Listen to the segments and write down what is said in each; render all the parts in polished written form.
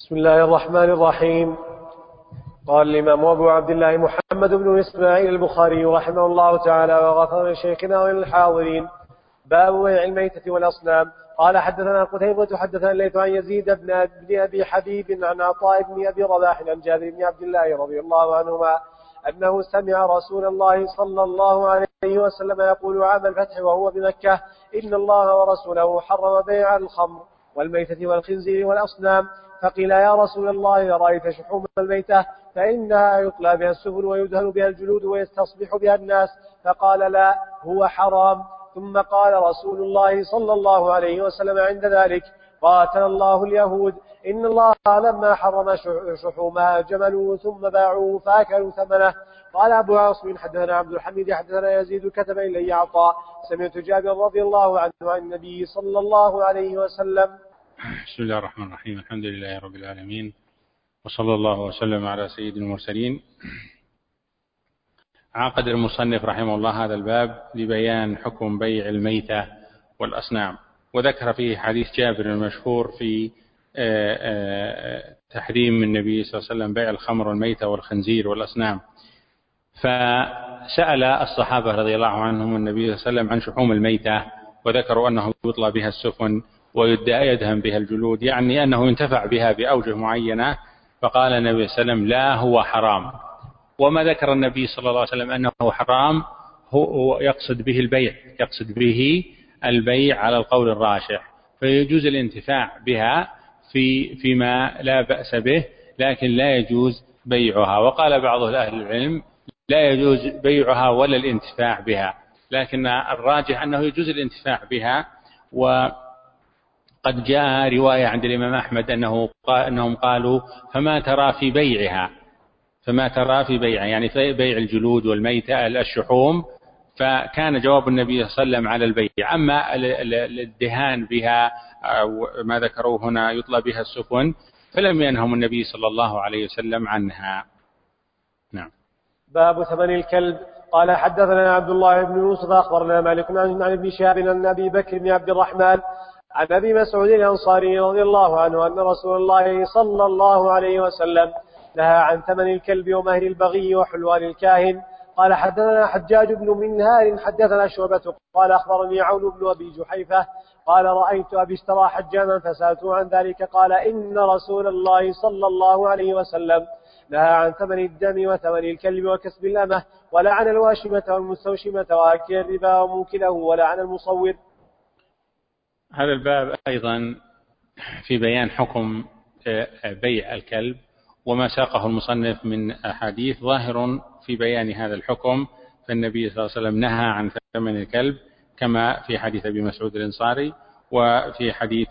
بسم الله الرحمن الرحيم. قال الإمام أبو عبد الله محمد بن إسماعيل البخاري رحمه الله تعالى وغفر لشيخنا وللحاضرين. باب بيع الميتة والأصنام. قال حدثنا قتيبة حدثنا الليث عن يزيد بن أبي حبيب عن عطاء بن أبي رباح عن جابر بن عبد الله رضي الله عنهما أنه سمع رسول الله صلى الله عليه وسلم يقول عام الفتح وهو بمكة: إن الله ورسوله حرم بيع الخمر والميتة والخنزير والأصنام. فقيل: يا رسول الله، رأيت شحوم الميتة فإنها يطلى بها السفن ويدهن بها الجلود ويستصبح بها الناس. فقال: لا، هو حرام. ثم قال رسول الله صلى الله عليه وسلم عند ذلك: قاتل الله اليهود، إن الله لما حرم شحومها جملوا ثم باعوه فأكلوا ثمنه. قال أبو عاصم حدثنا عبد الحميد حدثنا يزيد كتب إلي عطاء سمعت جابر رضي الله عنه عن النبي صلى الله عليه وسلم. بسم الله الرحمن الرحيم. الحمد لله رب العالمين، وصلى الله وسلم على سيد المرسلين. عقد المصنف رحمه الله هذا الباب لبيان حكم بيع الميتة والأصنام، وذكر فيه حديث جابر المشهور في تحريم النبي صلى الله عليه وسلم بيع الخمر والميتة والخنزير والأصنام. فسأل الصحابة رضي الله عنهم النبي صلى الله عليه وسلم عن شحوم الميتة، وذكروا أنه يطلى بها السفن ويدهن بها الجلود، يعني أنه ينتفع بها بأوجه معينة. فقال النبي صلى الله عليه وسلم: لا، هو حرام. وما ذكر النبي صلى الله عليه وسلم أنه حرام هو يقصد به البيع، يقصد به البيع على القول الراجح، فيجوز الانتفاع بها فيما لا بأس به، لكن لا يجوز بيعها. وقال بعض أهل العلم: لا يجوز بيعها ولا الانتفاع بها، لكن الراجح أنه يجوز الانتفاع بها. وقد جاء رواية عند الإمام أحمد أنهم قالوا: فما ترى في بيعها، فما ترى في بيعها، يعني في بيع الجلود والميتة الشحوم. فكان جواب النبي صلى الله عليه وسلم على البيع. أما الدهان بها ما ذكروه هنا يطلى بها السفن، فلم ينهم النبي صلى الله عليه وسلم عنها. نعم. باب ثمن الكلب. قال حدثنا عبد الله بن يوسف أخبرنا مالك عن ابن شهاب عن أبي بكر بن عبد الرحمن عن أبي مسعود الأنصاري رضي الله عنه أن رسول الله صلى الله عليه وسلم نهى عن ثمن الكلب ومهر البغي وحلوان الكاهن. قال حدثنا حجاج بن منهار حدثنا شعبة قال أخبرني عون بن أبي جحيفة قال: رأيت أبي اشترى حجاما فسألته عن ذلك قال: إن رسول الله صلى الله عليه وسلم نهى عن ثمن الدم وثمن الكلب وكسب الأمة، ولعن الواشمة والمستوشمة وآكل الربا وموكله، ولعن المصور. هذا الباب أيضا في بيان حكم بيع الكلب، وما ساقه المصنف من أحاديث ظاهر في بيان هذا الحكم. فالنبي صلى الله عليه وسلم نهى عن ثمن الكلب، كما في حديث أبي مسعود الأنصاري، وفي حديث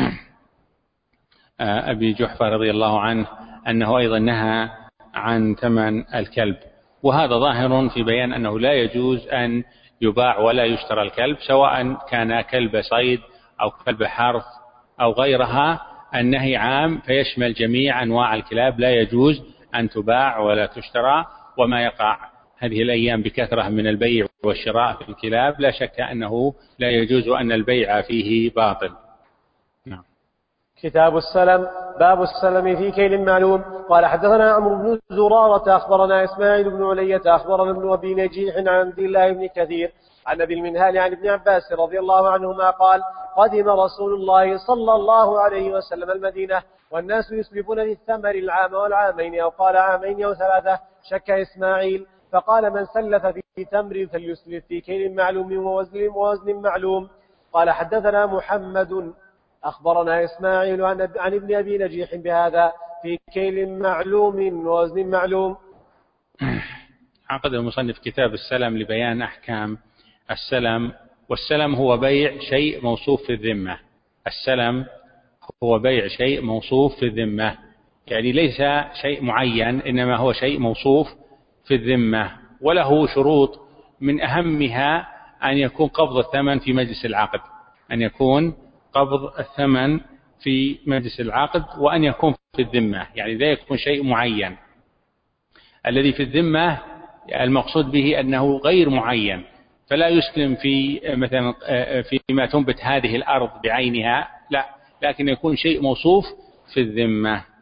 أبي جحفة رضي الله عنه أنه أيضا نهى عن ثمن الكلب. وهذا ظاهر في بيان أنه لا يجوز أن يباع ولا يشترى الكلب، سواء كان كلب صيد أو كلب حرث أو غيرها. النهي عام فيشمل جميع أنواع الكلاب، لا يجوز أن تباع ولا تشترى. وما يقع هذه الأيام بكثرة من البيع والشراء في الكلاب لا شك أنه لا يجوز وأن البيع فيه باطل. نعم. كتاب السلم. باب السلم في كيل معلوم. قال حدثنا عمرو بن زرارة أخبرنا إسماعيل بن علية أخبرنا ابن أبي نجيح عن عبد الله بن كثير عن أبي المنهال عن ابن عباس رضي الله عنهما قال: قدم رسول الله صلى الله عليه وسلم المدينة والناس يسلفون للثمر العام والعامين، أو قال عامين أو ثلاثة، شك إسماعيل، فقال: من سلف في تمر فليسلف في كيل معلوم ووزن معلوم. قال حدثنا محمد أخبرنا إسماعيل عن ابن أبي نجيح بهذا: في كيل معلوم ووزن معلوم. عقد المصنف كتاب السلم لبيان أحكام السلم. والسلم هو بيع شيء موصوف في الذمة. السلم هو بيع شيء موصوف في الذمة، يعني ليس شيء معين، إنما هو شيء موصوف في الذمة، وله شروط من أهمها أن يكون قبض الثمن في مجلس العقد، أن يكون قبض الثمن في مجلس العقد، وأن يكون في الذمة، يعني لا يكون شيء معين. الذي في الذمة المقصود به أنه غير معين، فلا يسلم في مثلا فيما تنبت هذه الأرض بعينها، لا، لكن يكون شيء موصوف في الذمة.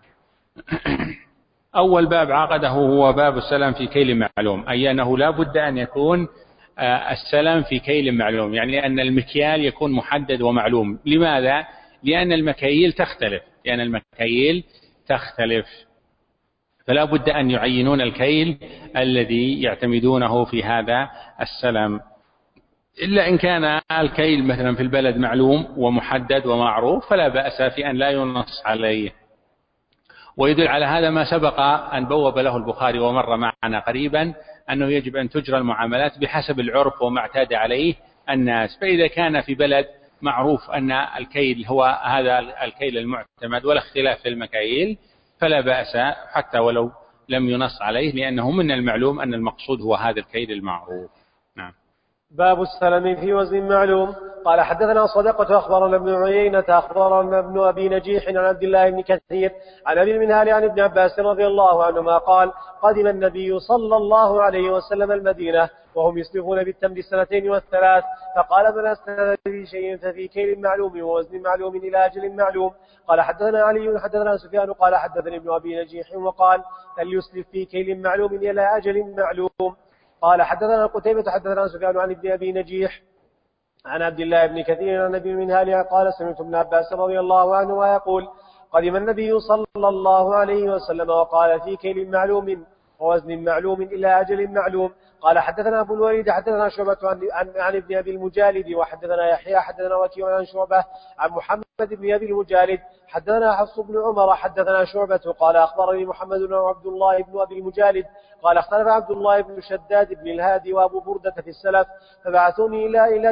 أول باب عقده هو باب السلام في كيل معلوم، أي أنه لا بد أن يكون السلام في كيل معلوم، يعني أن المكيال يكون محدد ومعلوم. لماذا؟ لأن المكاييل تختلف، فلا بد أن يعينون الكيل الذي يعتمدونه في هذا السلام. إلا إن كان الكيل مثلا في البلد معلوم ومحدد ومعروف فلا بأس في أن لا ينص عليه. ويدل على هذا ما سبق أن بوب له البخاري ومر معنا قريبا أنه يجب أن تجرى المعاملات بحسب العرف وما اعتاد عليه الناس. فإذا كان في بلد معروف أن الكيل هو هذا الكيل المعتمد ولا اختلاف في المكاييل فلا بأس حتى ولو لم ينص عليه، لأنه من المعلوم أن المقصود هو هذا الكيل المعروف. نعم. باب السلم في وزن معلوم. قال حدثنا صدقة أخبرنا ابن عيينة أخبرنا ابن أبي نجيح عن عبد الله بن كثير عن أبي المنهال عن ابن عباس رضي الله عنهما قال قدم النبي صلى الله عليه وسلم المدينة وهم يسلفون بالتمر 2 و3، فقال من أسند في شيء ففي كيل معلوم ووزن معلوم إلى أجل معلوم. قال حدثنا علي حدثنا سفيان قال حدثني ابن أبي نجيح وقال فليسلف في كيل معلوم إلى أجل معلوم. قال حدثنا قتيبة حدثنا سفيان عن ابن أبي نجيح عن عبد الله بن كثير عن أبي المنهال قال سمعت ابن عباس رضي الله عنه ويقول قدم النبي صلى الله عليه وسلم وقال في كيل معلوم ووزن معلوم إلى أجل معلوم. قال حدثنا أبو الوليد حدثنا شعبة عن ابن أبي المجالد وحدثنا يحيى حدثنا وكيع عن شعبة عن محمد بن أبي المجالد حدثنا حفص بن عمر حدثنا شعبة قال أخبرني محمد بن عبد الله بن أبي المجالد قال اختلف عبد الله بن شداد بن الهادي وأبو بردة في السلف فبعثوني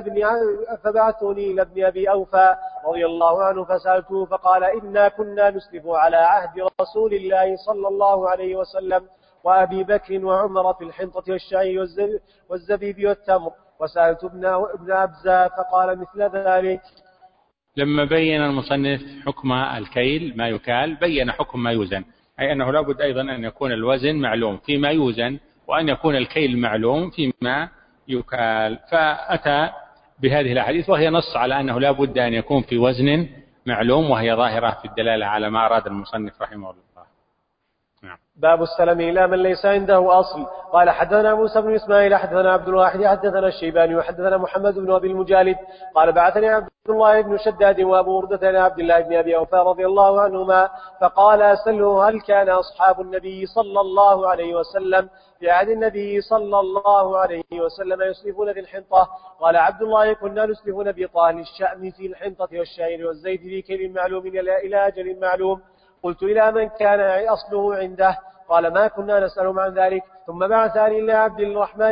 إلى ابن أبي أوفى رضي الله عنه فسألته فقال إنا كنا نسلف على عهد رسول الله صلى الله عليه وسلم وأبي بكر وعمر في الحنطة والشعير والزبيب والتمر، وسألت ابن أبزة فقال مثل ذلك. لما بين المصنف حكم الكيل ما يكال بين حكم ما يوزن، أي أنه لا بد أيضا أن يكون الوزن معلوم فيما يوزن وأن يكون الكيل معلوم فيما يكال. فأتى بهذه الأحاديث وهي نص على أنه لا بد أن يكون في وزن معلوم، وهي ظاهرة في الدلالة على ما أراد المصنف رحمه الله. نعم. باب السلم إلى من ليس عنده أصل. قال حدثنا موسى بن إسماعيل حدثنا عبد الواحد حدثنا الشيباني وحدثنا محمد بن أبي المجالد قال بعثني عبد الله بن شداد وأبو بردة عن عبد الله بن أبي أوفى رضي الله عنهما فقال أسأله هل كان أصحاب النبي صلى الله عليه وسلم في عهد النبي صلى الله عليه وسلم يسلفون في الحنطة؟ قال عبد الله كنا نسلفون بطال الشأم في الحنطة والشعير والزيت في كيل معلوم إلى أجل معلوم. قلت إلى من كان أصله عنده؟ قال ما كنا نسألهم عن ذلك. ثم بعثني إلى عبد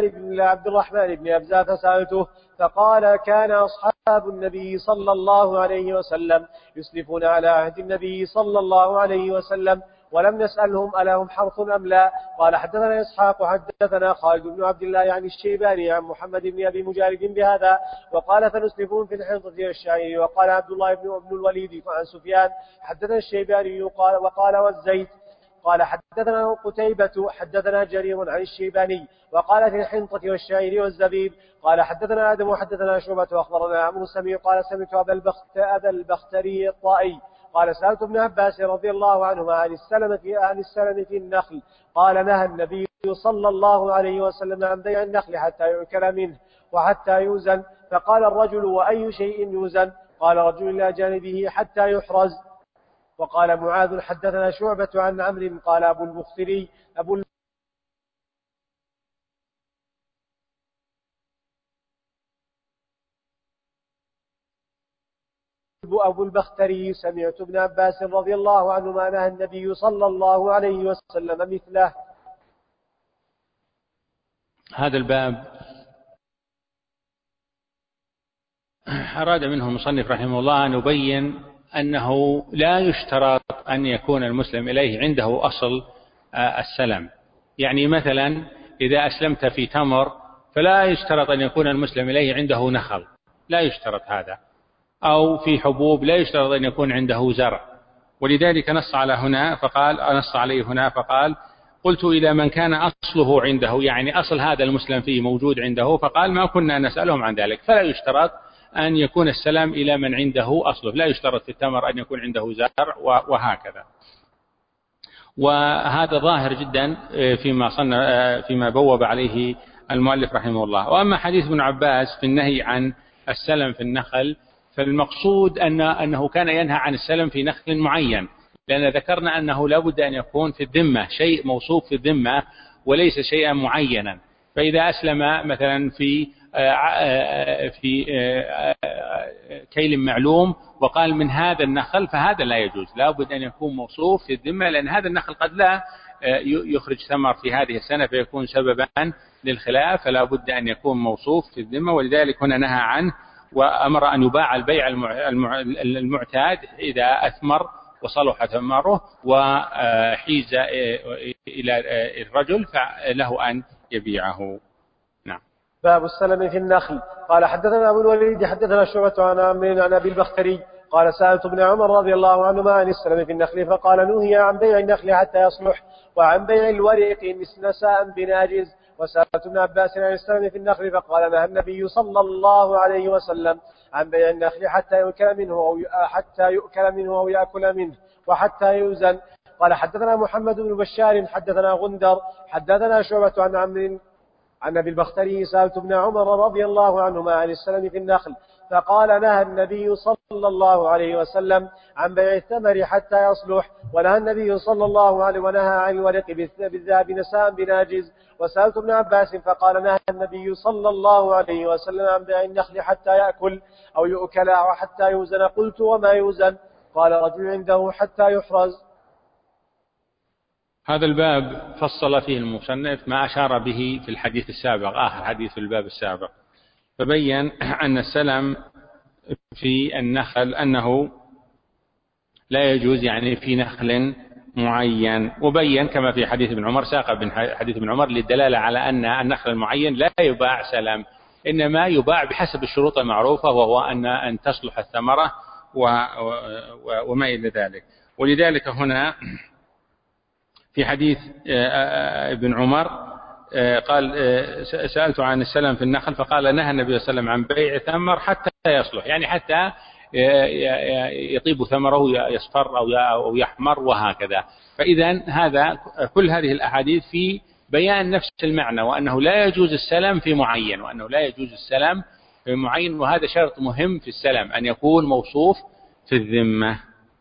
الرحمن بن أبزة فسألته فقال كان أصحاب النبي صلى الله عليه وسلم يسلفون على عهد النبي صلى الله عليه وسلم ولم نسألهم ألهم حرث أم لا. قال حدثنا إسحاق حدثنا خالد بن عبد الله عن الشيباني عن محمد بن أبي مجالد بهذا وقال فنسلفون في الحنطة والشعير. وقال عبد الله بن الوليد عن سفيان حدثنا الشيباني وقال والزيت. قال حدثنا قتيبة حدثنا جرير عن الشيباني وقال في الحنطة والشعير والزبيب. قال حدثنا آدم وحدثنا شعبة وأخبرنا عمرو السميع قال سمعت أبا البختري الطائي قال سألت ابن عباس رضي الله عنهما عن السلم في النخل. قال نهى النبي صلى الله عليه وسلم عن بيع النخل حتى يؤكل منه وحتى يوزن. فقال الرجل وأي شيء يوزن؟ قال رجل إلى جانبه حتى يحرز. وقال معاذ حدثنا شعبة عن عمرو قال أبو البختري سمعت ابن عباس رضي الله عنهما نهى النبي صلى الله عليه وسلم مثله. هذا الباب أراد منه المصنف رحمه الله أن يبين أنه لا يشترط أن يكون المسلم إليه عنده أصل السلم. يعني مثلا إذا أسلمت في تمر فلا يشترط أن يكون المسلم إليه عنده نخل، لا يشترط هذا. أو في حبوب لا يشترط أن يكون عنده زرع. ولذلك نص عليه هنا فقال قلت إلى من كان أصله عنده، يعني أصل هذا المسلم فيه موجود عنده، فقال ما كنا نسألهم عن ذلك. فلا يشترط أن يكون السلام إلى من عنده أصله، لا يشترط في التمر أن يكون عنده زرع وهكذا. وهذا ظاهر جدا فيما بوب عليه المؤلف رحمه الله. وأما حديث ابن عباس في النهي عن السلم في النخل، فالمقصود أنه كان ينهى عن السلم في نخل معين، لأن ذكرنا أنه لا بد أن يكون في الذمة شيء موصوف في الذمة وليس شيئا معينا. فإذا أسلم مثلا في كيل معلوم وقال من هذا النخل، فهذا لا يجوز، لا بد أن يكون موصوف في الذمة، لأن هذا النخل قد لا يخرج ثمر في هذه السنة فيكون سببا للخلاف، فلا بد أن يكون موصوف في الذمة. ولذلك هنا نهى عنه وأمر أن يباع البيع المعتاد إذا أثمر وصلح ثمره وحيز إلى الرجل فله أن يبيعه. نعم. باب السلم في النخل. قال حدثنا أبو الوليد حدثنا شعبة عن عمرو عن أبي البختري قال سألت ابن عمر رضي الله عنهما عن السلم في النخل فقال نهي عن بيع النخل حتى يصلح وعن بيع الورق نساء بناجز. وسألت ابن عباس عن السلم في النخل فقال نهى النبي صلى الله عليه وسلم عن بيع النخل حتى يؤكل منه أو يأكل منه وحتى يوزن. قال حدثنا محمد بن بشار حدثنا غندر حدثنا شعبة عن عمرو عن أبي البختري سألت ابن عمر رضي الله عنهما عن السلم في النخل فقال نهى النبي صلى الله عليه وسلم عن بيع الثمر حتى يصلح ونهى النبي صلى الله عليه ونهى عن الورق بالذهب نساء بناجز. وسألت ابن عباس فقال نهى النبي صلى الله عليه وسلم عن بيع النخل حتى يأكل أو يؤكل أو حتى يوزن. قلت وما يوزن؟ قال رجل عنده حتى يحرز. هذا الباب فصل فيه المصنف ما أشار به في الحديث السابق، آخر حديث في الباب السابق، فبين أن السلم في النخل أنه لا يجوز يعني في نخل معين، وبين كما في حديث ابن عمر، ساق حديث ابن عمر للدلالة على أن النخل المعين لا يباع سلم، إنما يباع بحسب الشروط المعروفة، وهو أن تصلح الثمرة وما إلى ذلك. ولذلك هنا في حديث ابن عمر قال سألت عن السلم في النخل فقال نهى النبي صلى الله عليه وسلم عن بيع ثمر حتى يصلح، يعني حتى يطيب ثمره يصفر أو يحمر وهكذا. فإذا كل هذه الأحاديث في بيان نفس المعنى، وأنه لا يجوز السلم في معين، وهذا شرط مهم في السلم أن يكون موصوف في الذمة.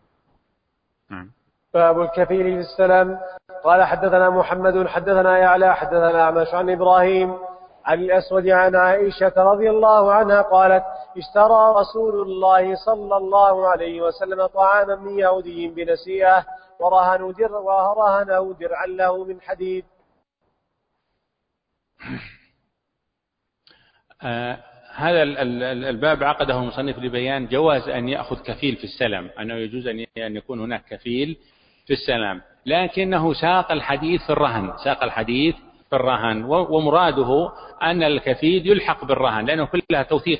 باب الكفيل في السلم. قال حدثنا محمد حدثنا يعلى حدثنا أعمش عن إبراهيم عن الأسود عن عائشة رضي الله عنها قالت اشترى رسول الله صلى الله عليه وسلم طعاما من يهودي بنسيئة ورهنوا درعا له من حديد. هذا الباب عقده المصنف لبيان جواز أن يأخذ كفيل في السلم، أنه يجوز أن يكون هناك كفيل في السلم، لكنه ساق الحديث في الرهن، ومراده أن الكفيل يلحق بالرهن، لأنه كلها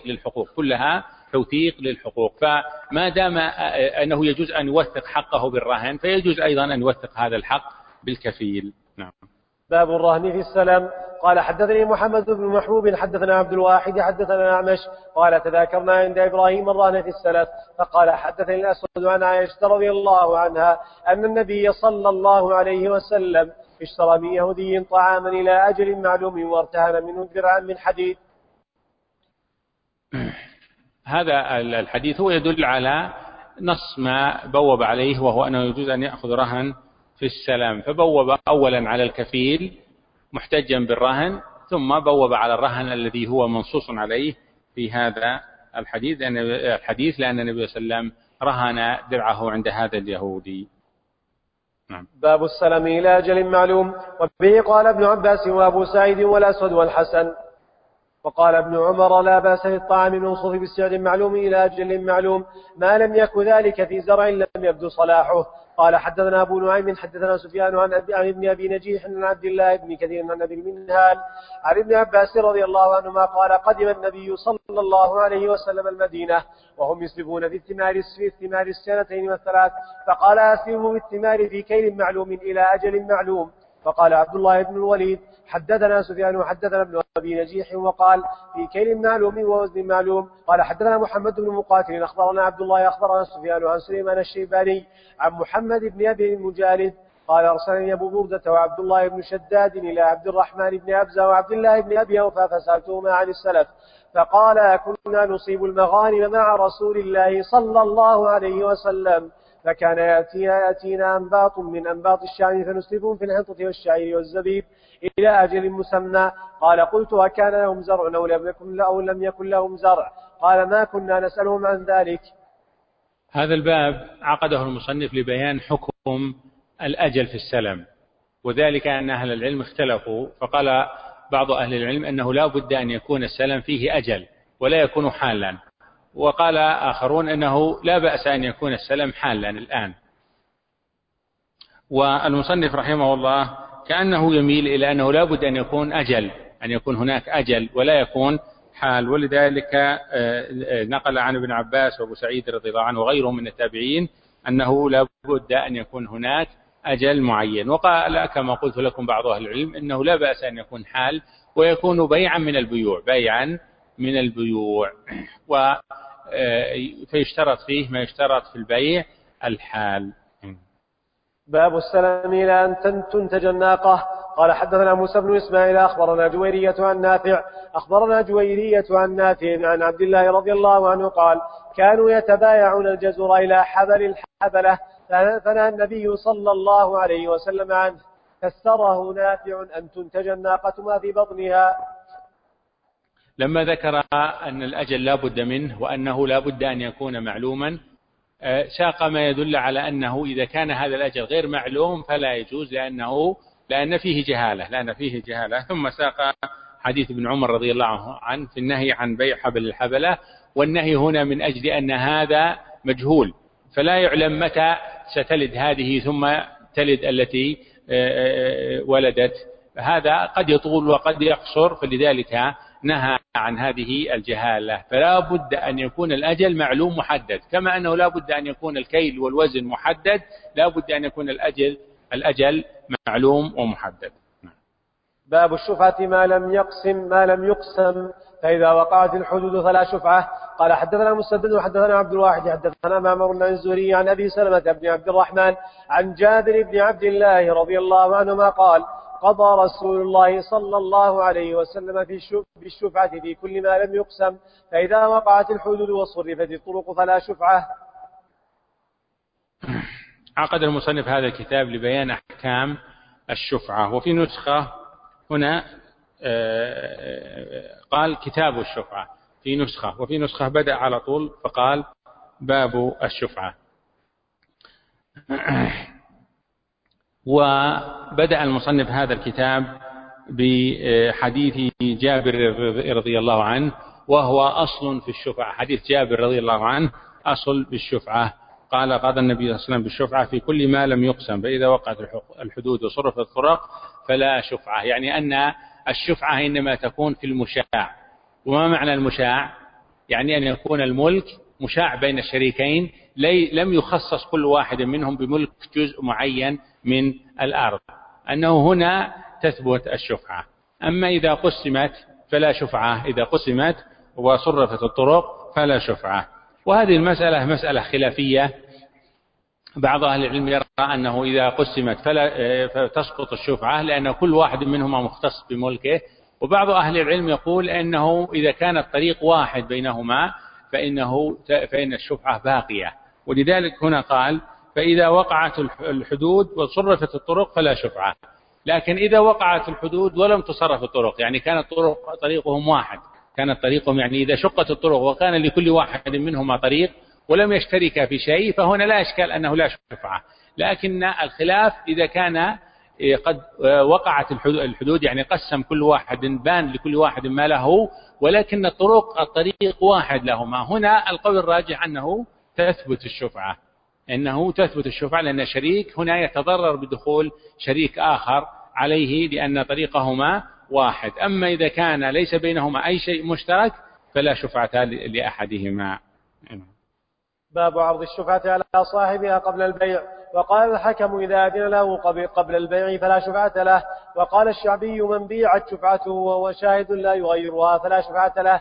توثيق للحقوق، فما دام أنه يجوز أن يوثق حقه بالرهن فيجوز أيضا أن يوثق هذا الحق بالكفيل. نعم. باب الرهن في السلم. قال حدثني محمد بن محبوب حدثنا عبد الواحد حدثنا أعمش قال تذاكرنا عند إبراهيم الرهن في السلف فقال حدثني الأسود عن عائشة رضي الله عنها أن النبي صلى الله عليه وسلم اشترى من يهودي طعاما إلى أجل معلوم وارتهن منه درعا من حديد. هذا الحديث هو يدل على نص ما بوب عليه، وهو أنه يجوز أن يأخذ رهن في السلم، فبوب أولا على الكفيل محتجا بالرهن، ثم بوب على الرهن الذي هو منصوص عليه في هذا الحديث، لأن النبي صلى الله عليه وسلم رهن درعه عند هذا اليهودي. نعم. باب السلم إلى أجل معلوم. وبه قال ابن عباس وأبو سعيد والأسود والحسن. وقال ابن عمر لا بأس للطعام الموصوف بالسعر معلوم إلى أجل معلوم ما لم يكن ذلك في زرع لم يبدو صلاحه. قال حدثنا أبو نعيم حدثنا سفيان عن ابن أبي نجيح عن عبد الله بن كثير عن أبي المنهال عن ابن عباس رضي الله عنهما قال قدم النبي صلى الله عليه وسلم المدينة وهم يسلبون في الثمار السنتين والثلاث فقال أسلموا بالثمار في كيل معلوم إلى أجل معلوم. فقال عبد الله بن الوليد حدثنا سفيان وحدثنا ابن أبي نجيح وقال في كيل معلوم ووزن معلوم. قال حدثنا محمد بن مقاتل أخبرنا عبد الله أخبرنا سفيان عن سليمان الشيباني عن محمد بن أبي المجالد قال أرسلني أبو بردة وعبد الله بن شداد إلى عبد الرحمن بن أبزة وعبد الله بن أبي أوفى فسألتهما عن السلف فقال كنا نصيب المغانم مع رسول الله صلى الله عليه وسلم فكان يأتينا أنباط من أنباط الشام فنسلفهم في الحنطة والشعير والزبيب إلى أجل مسمى. قال قلت وكان لهم زرع أو لم يكن لهم زرع؟ قال ما كنا نسألهم عن ذلك. هذا الباب عقده المصنف لبيان حكم الأجل في السلم، وذلك أن أهل العلم اختلفوا، فقال بعض أهل العلم أنه لا بد أن يكون السلم فيه أجل ولا يكون حالا، وقال آخرون أنه لا بأس أن يكون السلم حالا الآن. والمصنف رحمه الله كأنه يميل إلى أنه لا بد أن يكون أجل، أن يكون هناك أجل ولا يكون حال، ولذلك نقل عن ابن عباس وابو سعيد رضي الله عنه وغيرهم من التابعين أنه لا بد أن يكون هناك أجل معين. وقال كما قلت لكم بعض أهل العلم أنه لا بأس أن يكون حال ويكون بيعا من البيوع، بيعا من البيوع، فيشترط فيه ما يشترط في البيع الحال. باب السلم إلى أن تنتج الناقة. قال حدثنا موسى بن إسماعيل أخبرنا جويرية عن نافع عن عبد الله رضي الله عنه قال كانوا يتبايعون الجزر إلى حبل الحبلة فنهى النبي صلى الله عليه وسلم عنه فسره نافع أن تنتج الناقة ما في بطنها. لما ذكر أن الأجل لا بد منه وأنه لا بد أن يكون معلوما، ساق ما يدل على أنه إذا كان هذا الأجل غير معلوم فلا يجوز لأن فيه جهالة. ثم ساق حديث ابن عمر رضي الله عنه في النهي عن بيع حبل الحبلة، والنهي هنا من أجل أن هذا مجهول، فلا يعلم متى ستلد هذه ثم تلد التي ولدت، هذا قد يطول وقد يقصر، فلذلك نهى عن هذه الجهالة. فلا بد أن يكون الأجل معلوم محدد، كما أنه لا بد أن يكون الكيل والوزن محدد، لا بد أن يكون الأجل معلوم ومحدد. باب الشفعة ما لم يقسم فإذا وقعت الحدود فلا شفعة. قال حدثنا مسدد وحدثنا عبد الواحد حدثنا معمر عن الزهري عن أبي سلمة بن عبد الرحمن عن جابر بن عبد الله رضي الله عنهما قال قضى رسول الله صلى الله عليه وسلم في الشفعة في كل ما لم يقسم فإذا وقعت الحدود وصرفت الطرق فلا شفعة. عقد المصنف هذا الكتاب لبيان أحكام الشفعة، وفي نسخة هنا قال كتاب الشفعة في نسخة، وفي نسخة بدأ على طول فقال باب الشفعة. وبدأ المصنف هذا الكتاب بحديث جابر رضي الله عنه، وهو أصل في الشفعة. حديث جابر رضي الله عنه أصل بالشفعة. قال قضى النبي صلى الله عليه وسلم بالشفعة في كل ما لم يقسم فإذا وقعت الحدود وصرفت الطرق فلا شفعة، يعني أن الشفعة إنما تكون في المشاع. وما معنى المشاع؟ يعني أن يكون الملك مشاع بين الشريكين، لم يخصص كل واحد منهم بملك جزء معين من الأرض، أنه هنا تثبت الشفعة. أما إذا قسمت فلا شفعة، إذا قسمت وصرفت الطرق فلا شفعة. وهذه المسألة مسألة خلافية، بعض أهل العلم يرى أنه إذا قسمت فتسقط الشفعة لأن كل واحد منهما مختص بملكه، وبعض أهل العلم يقول أنه إذا كان الطريق واحد بينهما فإن الشفعة باقية، ولذلك هنا قال فإذا وقعت الحدود وصرفت الطرق فلا شفعة. لكن إذا وقعت الحدود ولم تصرف الطرق، يعني كانت طريقهم واحد، كانت طريقهم يعني إذا شقت الطرق وكان لكل واحد منهما طريق ولم يشترك في شيء فهنا لا إشكال أنه لا شفعة. لكن الخلاف إذا كان قد وقعت الحدود، يعني قسم كل واحد، بان لكل واحد ما له، ولكن الطريق واحد لهما، هنا القول الراجح أنه تثبت الشفعة، لأن الشريك هنا يتضرر بدخول شريك آخر عليه لأن طريقهما واحد. أما إذا كان ليس بينهما أي شيء مشترك فلا شفعة لأحدهما. باب عرض الشفعة على صاحبها قبل البيع. وقال الحكم إذا أذن له قبل البيع فلا شفعة له. وقال الشعبي من بيعت شفعته وهو شاهد لا يغيرها فلا شفعة له.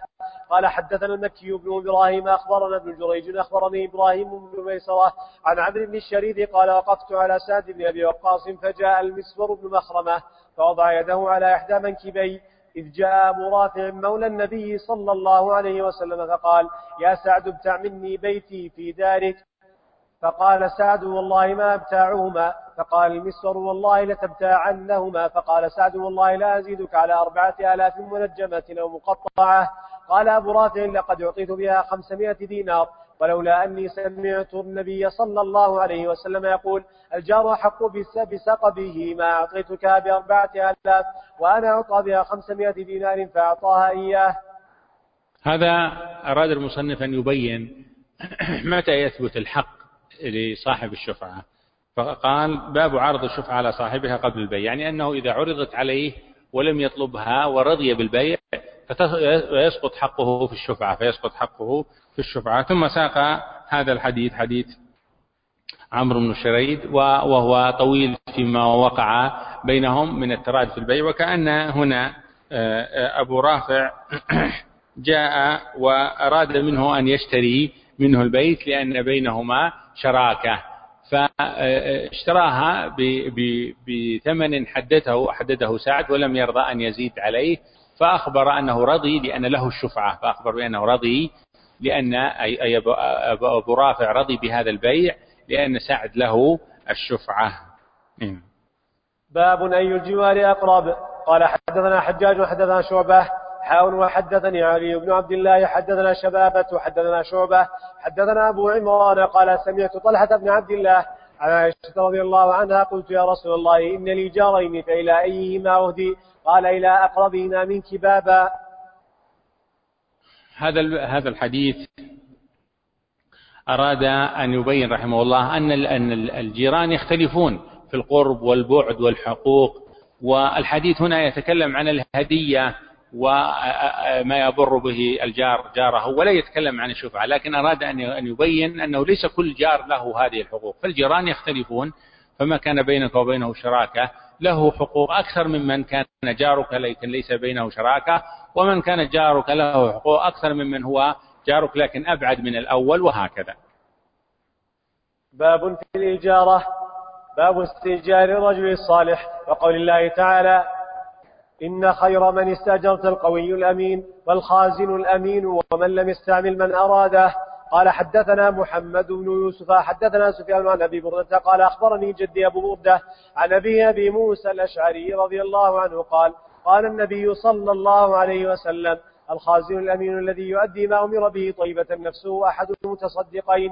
قال حدثنا المكي بن إبراهيم أخبرنا ابن جريج أخبرني إبراهيم بن ميسرة عن عمرو بن الشريد قال وقفت على سعد بن أبي وقاص فجاء المسور بن مخرمة فوضع يده على إحدى منكبي إذ جاء أبو رافع مولى النبي صلى الله عليه وسلم فقال يا سعد ابتع مني بيتي في دارك. فقال سعد والله ما أبتاعهما. فقال المسور والله لتبتاعنهما. فقال سعد والله لا أزيدك على 4000 منجمة أو مقطعة. قال أبو رافع لقد أعطيت بها 500 دينار ولولا أني سمعت النبي صلى الله عليه وسلم يقول الجار حق بسقبه ما أعطيتك ب4000 وأنا أعطى بها 500 دينار فأعطاها إياه. هذا أراد المصنف أن يبين متى يثبت الحق لصاحب الشفعة، فقال باب عرض الشفعة على صاحبها قبل البيع، يعني أنه إذا عرضت عليه ولم يطلبها ورضي بالبيع فيسقط حقه في الشفعة. ثم ساق هذا الحديث حديث عمرو بن شريد وهو طويل فيما وقع بينهم من التراد في البيع، وكأن هنا أبو رافع جاء وأراد منه أن يشتري منه البيت لأن بينهما شراكة، فاشتراها بثمن حدده سعد ولم يرضى أن يزيد عليه، فأخبر أنه رضي لأن له الشفعة، فأخبر بأنه رضي لأن أبو رافع رضي بهذا البيع لأن سعد له الشفعة. باب أي الجوار أقرب. قال حدثنا حجاج وحدثنا شعبة وحدثني علي بن عبد الله حدثنا شبابة وحدثنا شعبة حدثنا أبو عمران قال سمعت طلحة بن عبد الله عن عائشة رضي الله عنها قلت يا رسول الله إن لي جارين فإلى أيهما أهدي؟ قال إلى أقربهما منك بابا. هذا الحديث أراد أن يبين رحمه الله أن الجيران يختلفون في القرب والبعد والحقوق، والحديث هنا يتكلم عن الهدية وما يضر به الجار جاره ولا يتكلم عن الشفعة، لكن أراد أن يبين أنه ليس كل جار له هذه الحقوق، فالجيران يختلفون، فما كان بينك وبينه شراكة له حقوق أكثر ممن كان جارك لكن ليس بينه شراكة، ومن كان جارك له حقوق أكثر ممن هو جارك لكن أبعد من الأول، وهكذا. باب في الإجارة. باب استئجار الرجل الصالح وقول الله تعالى إن خير من استأجرت القوي الأمين والخازن الأمين ومن لم يستعمل من أراده. قال حدثنا محمد بن يوسف حدثنا سفيان عن أبي بردة قال أخبرني جدي أبو بردة عن أبي موسى الأشعري رضي الله عنه قال قال النبي صلى الله عليه وسلم الخازن الأمين الذي يؤدي ما أمر به طيبة نفسه أحد المتصدقين.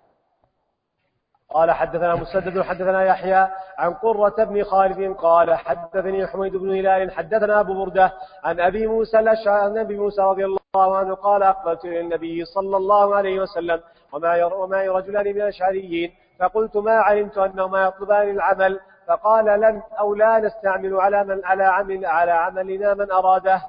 قال حدثنا مسدد حدثنا يحيى عن قرة بن خالد قال حدثني حميد بن هلال حدثنا أبو بردة عن أبي موسى الأشعري عن أبي موسى رضي الله عنه قال أقبلت إلى النبي صلى الله عليه وسلم ومعي رجلان من الأشعريين فقلت ما علمت أنهما يطلبان العمل، فقال لن أو لا نستعمل على عملنا من أراده.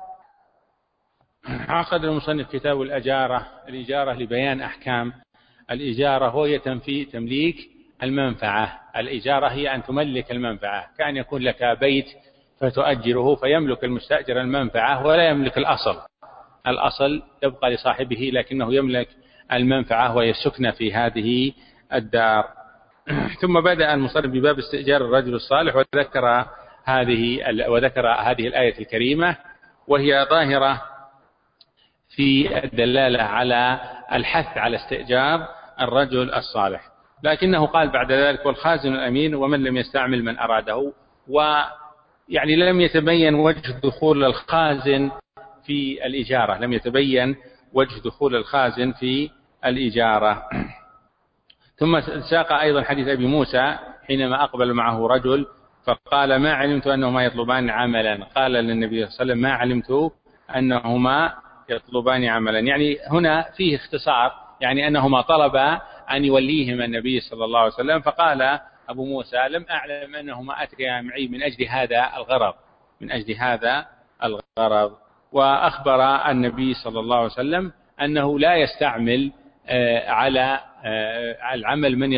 عقد المصنف كتاب الإجارة لبيان أحكام الإجارة، وهي تمليك المنفعة. الإجارة هي أن تملك المنفعة، كأن يكون لك بيت فتؤجره فيملك المستأجر المنفعة ولا يملك الأصل يبقى لصاحبه، لكنه يملك المنفعة وهي السكنة في هذه الدار. ثم بدأ المصنف بباب استئجار الرجل الصالح وذكر هذه الآية الكريمة، وهي ظاهرة في الدلالة على الحث على استئجار الرجل الصالح، لكنه قال بعد ذلك والخازن الأمين ومن لم يستعمل من أراده، ويعني لم يتبين وجه دخول الخازن في الإجارة ثم ساق أيضا حديث أبي موسى حينما أقبل معه رجل فقال ما علمت أنهما يطلبان عملا، قال للنبي صلى الله عليه وسلم ما علمت أنهما يطلبان عملا، يعني هنا فيه اختصار، يعني أنهما طلبا أن يوليهما النبي صلى الله عليه وسلم، فقال أبو موسى لم أعلم أنهما أتيا معي من أجل هذا الغرض. وأخبر النبي صلى الله عليه وسلم أنه لا يستعمل على العمل من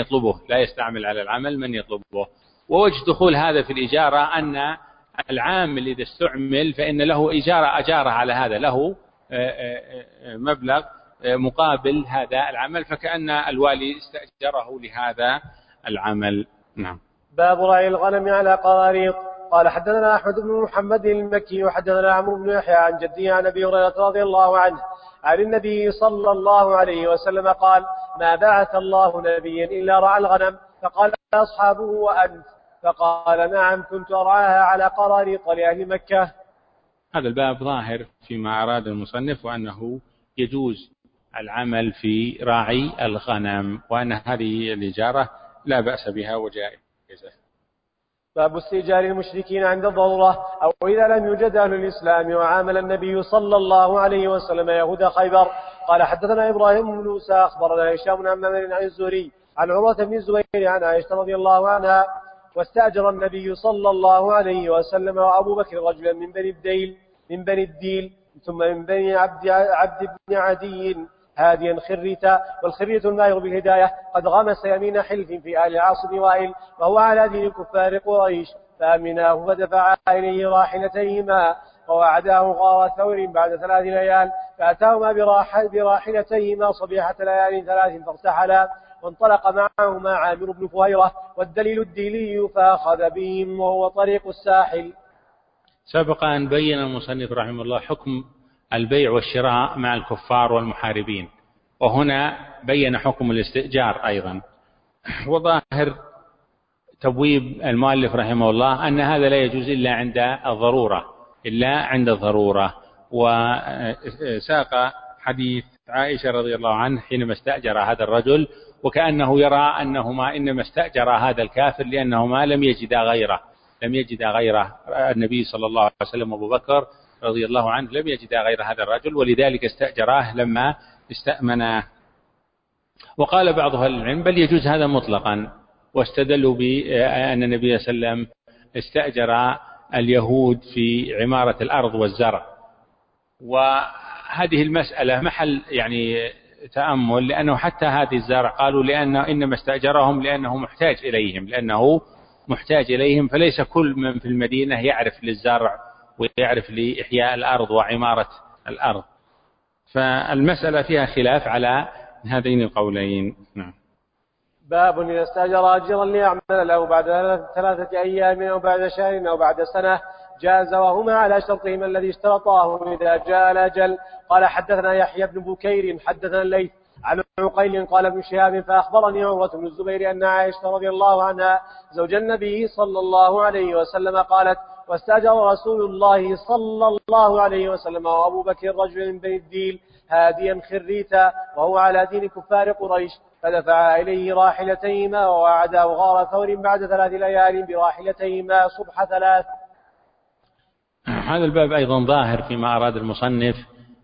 يطلبه، ووجه دخول هذا في الإجارة أن العامل إذا استعمل فإن له أجارة على هذا، له مبلغ مقابل هذا العمل، فكأن الوالي استأجره لهذا العمل. نعم. باب رعي الغنم على قراريط. قال حدثنا أحمد بن محمد المكي وحدثنا عمرو بن يحيى عن جده عن أبي هريرة رضي الله عنه عن النبي صلى الله عليه وسلم قال: ما بعث الله نبيا إلا رعى الغنم. فقال أصحابه: وأنت؟ فقال: نعم، كنت أرعاها على قراريط لأهل مكة. هذا الباب ظاهر فيما أراد المصنف، وأنه يجوز العمل في راعي الغنم، وأن هذه الإجارة لا بأس بها وجائزة. باب استئجار المشركين عند الضرورة أو إذا لم يوجد أهل الإسلام. وعامل النبي صلى الله عليه وسلم يهود خيبر. قال حدثنا إبراهيم بن موسى أخبرنا هشام بن عمار عن الزهري عن عروة بن الزبير عن عائشة رضي الله عنها: واستأجر النبي صلى الله عليه وسلم وأبو بكر رجلا من بني الديل ثم من بني عبد بن عدي هاديا خريتا. والخريت المائر بالهداية قد غمس يمين حلف في آل عاص بن وائل وهو على دين كفار قريش، فأمناه فدفع إليه راحلتيهما ووعداه غار ثور بعد 3 ليال، فأتاهما براحلتيهما صبيحة ليال 3 فارتحلا، وانطلق معهما عامر بن فهيرة والدليل الديلي فأخذ بهم وهو طريق الساحل. سبق أن بين المصنف رحمه الله حكم البيع والشراء مع الكفار والمحاربين، وهنا بين حكم الاستئجار أيضا. وظاهر تبويب المؤلف رحمه الله أن هذا لا يجوز إلا عند الضرورة. وساق حديث عائشة رضي الله عنه حينما استأجر هذا الرجل، وكأنه يرى أنهما إنما استأجر هذا الكافر لأنهما لم يجد غيره النبي صلى الله عليه وسلم وأبو بكر رضي الله عنه لم يجد غير هذا الرجل، ولذلك استأجراه لما استأمناه. وقال بعض أهل العلم بل يجوز هذا مطلقا، واستدلوا بأن النبي صلى الله عليه وسلم استأجر اليهود في عمارة الأرض والزرع. وهذه المسألة محل تأمل، لأنه حتى هذه الزرع قالوا لأنه إنما استأجرهم لأنه محتاج إليهم، فليس كل من في المدينة يعرف للزرع ويعرف لإحياء الأرض وعمارة الأرض، فالمسألة فيها خلاف على هذين القولين. نعم. باب إذا استأجر أجرا ليعمل له بعد 3 أيام أو بعد شهر أو بعد سنة جاز، وهما على شرطهما الذي اشترطاه إذا جاء الأجل. قال حدثنا يحيى بن بكير حدثنا الليث عن عقيل قال ابن شهاب فأخبرني عروة بن الزبير أن عائشة رضي الله عنها زوج النبي صلى الله عليه وسلم قالت: واستأجر رسول الله صلى الله عليه وسلم وأبو بكر رجل من بني الديل هاديا خريتا وهو على دين كفار قريش، فدفع إليه راحلتيهما ووعده غار ثور بعد 3 ليال براحلتيهما صبح 3. هذا الباب أيضا ظاهر فيما أراد المصنف،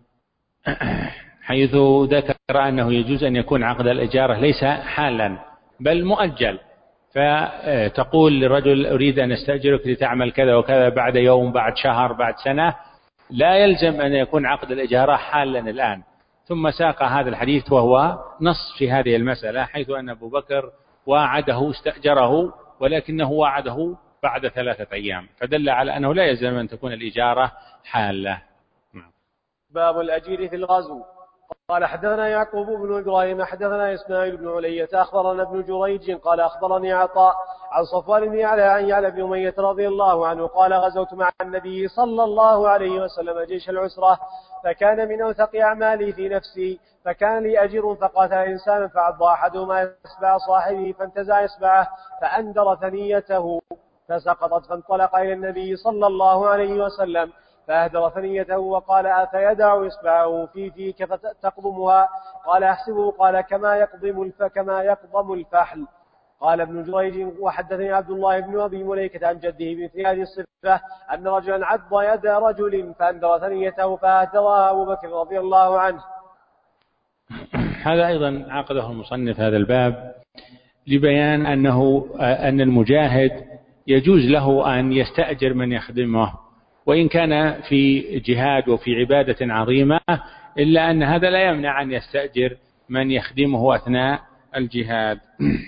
حيث ذكر أنه يجوز أن يكون عقد الإجارة ليس حالا بل مؤجل، فتقول للرجل أريد أن أستأجرك لتعمل كذا وكذا بعد يوم بعد شهر بعد سنة، لا يلزم أن يكون عقد الإجارة حالا الآن. ثم ساق هذا الحديث وهو نص في هذه المسألة، حيث أن أبو بكر واعده استأجره ولكنه واعده بعد 3 أيام، فدل على أنه لا يلزم أن تكون الإجارة حالة. باب الأجير في الغزو. قال حدثنا يعقوب بن إبراهيم حدثنا إسماعيل بن علية أخبرنا ابن جريج قال أخبرني عطاء عن صفوان بن يعلى بن أمية رضي الله عنه قال: غزوت مع النبي صلى الله عليه وسلم جيش العسرة، فكان من أوثق أعمالي في نفسي، فكان لي أجر فقاتل إنسانا فعض أحدهما إصبع صاحبه فانتزع إصبعه فأندر ثنيته فسقطت، فانطلق إلى النبي صلى الله عليه وسلم فأهدر ثنيته وقال: أفيدع إصبعه في فيك فتقضمها؟ قال: أحسبه. قال: كما يقضم الفحل. قال ابن جريج: وحدثني عبد الله بن أبي مليكة عن جده بمثل هذه الصفة أن رجلا عض يد رجل فأندر ثنيته فأهدرها أبو بكر رضي الله عنه. هذا أيضا عقده المصنف هذا الباب لبيان أن المجاهد يجوز له أن يستأجر من يخدمه، وإن كان في جهاد وفي عبادة عظيمة، إلا أن هذا لا يمنع أن يستأجر من يخدمه أثناء الجهاد.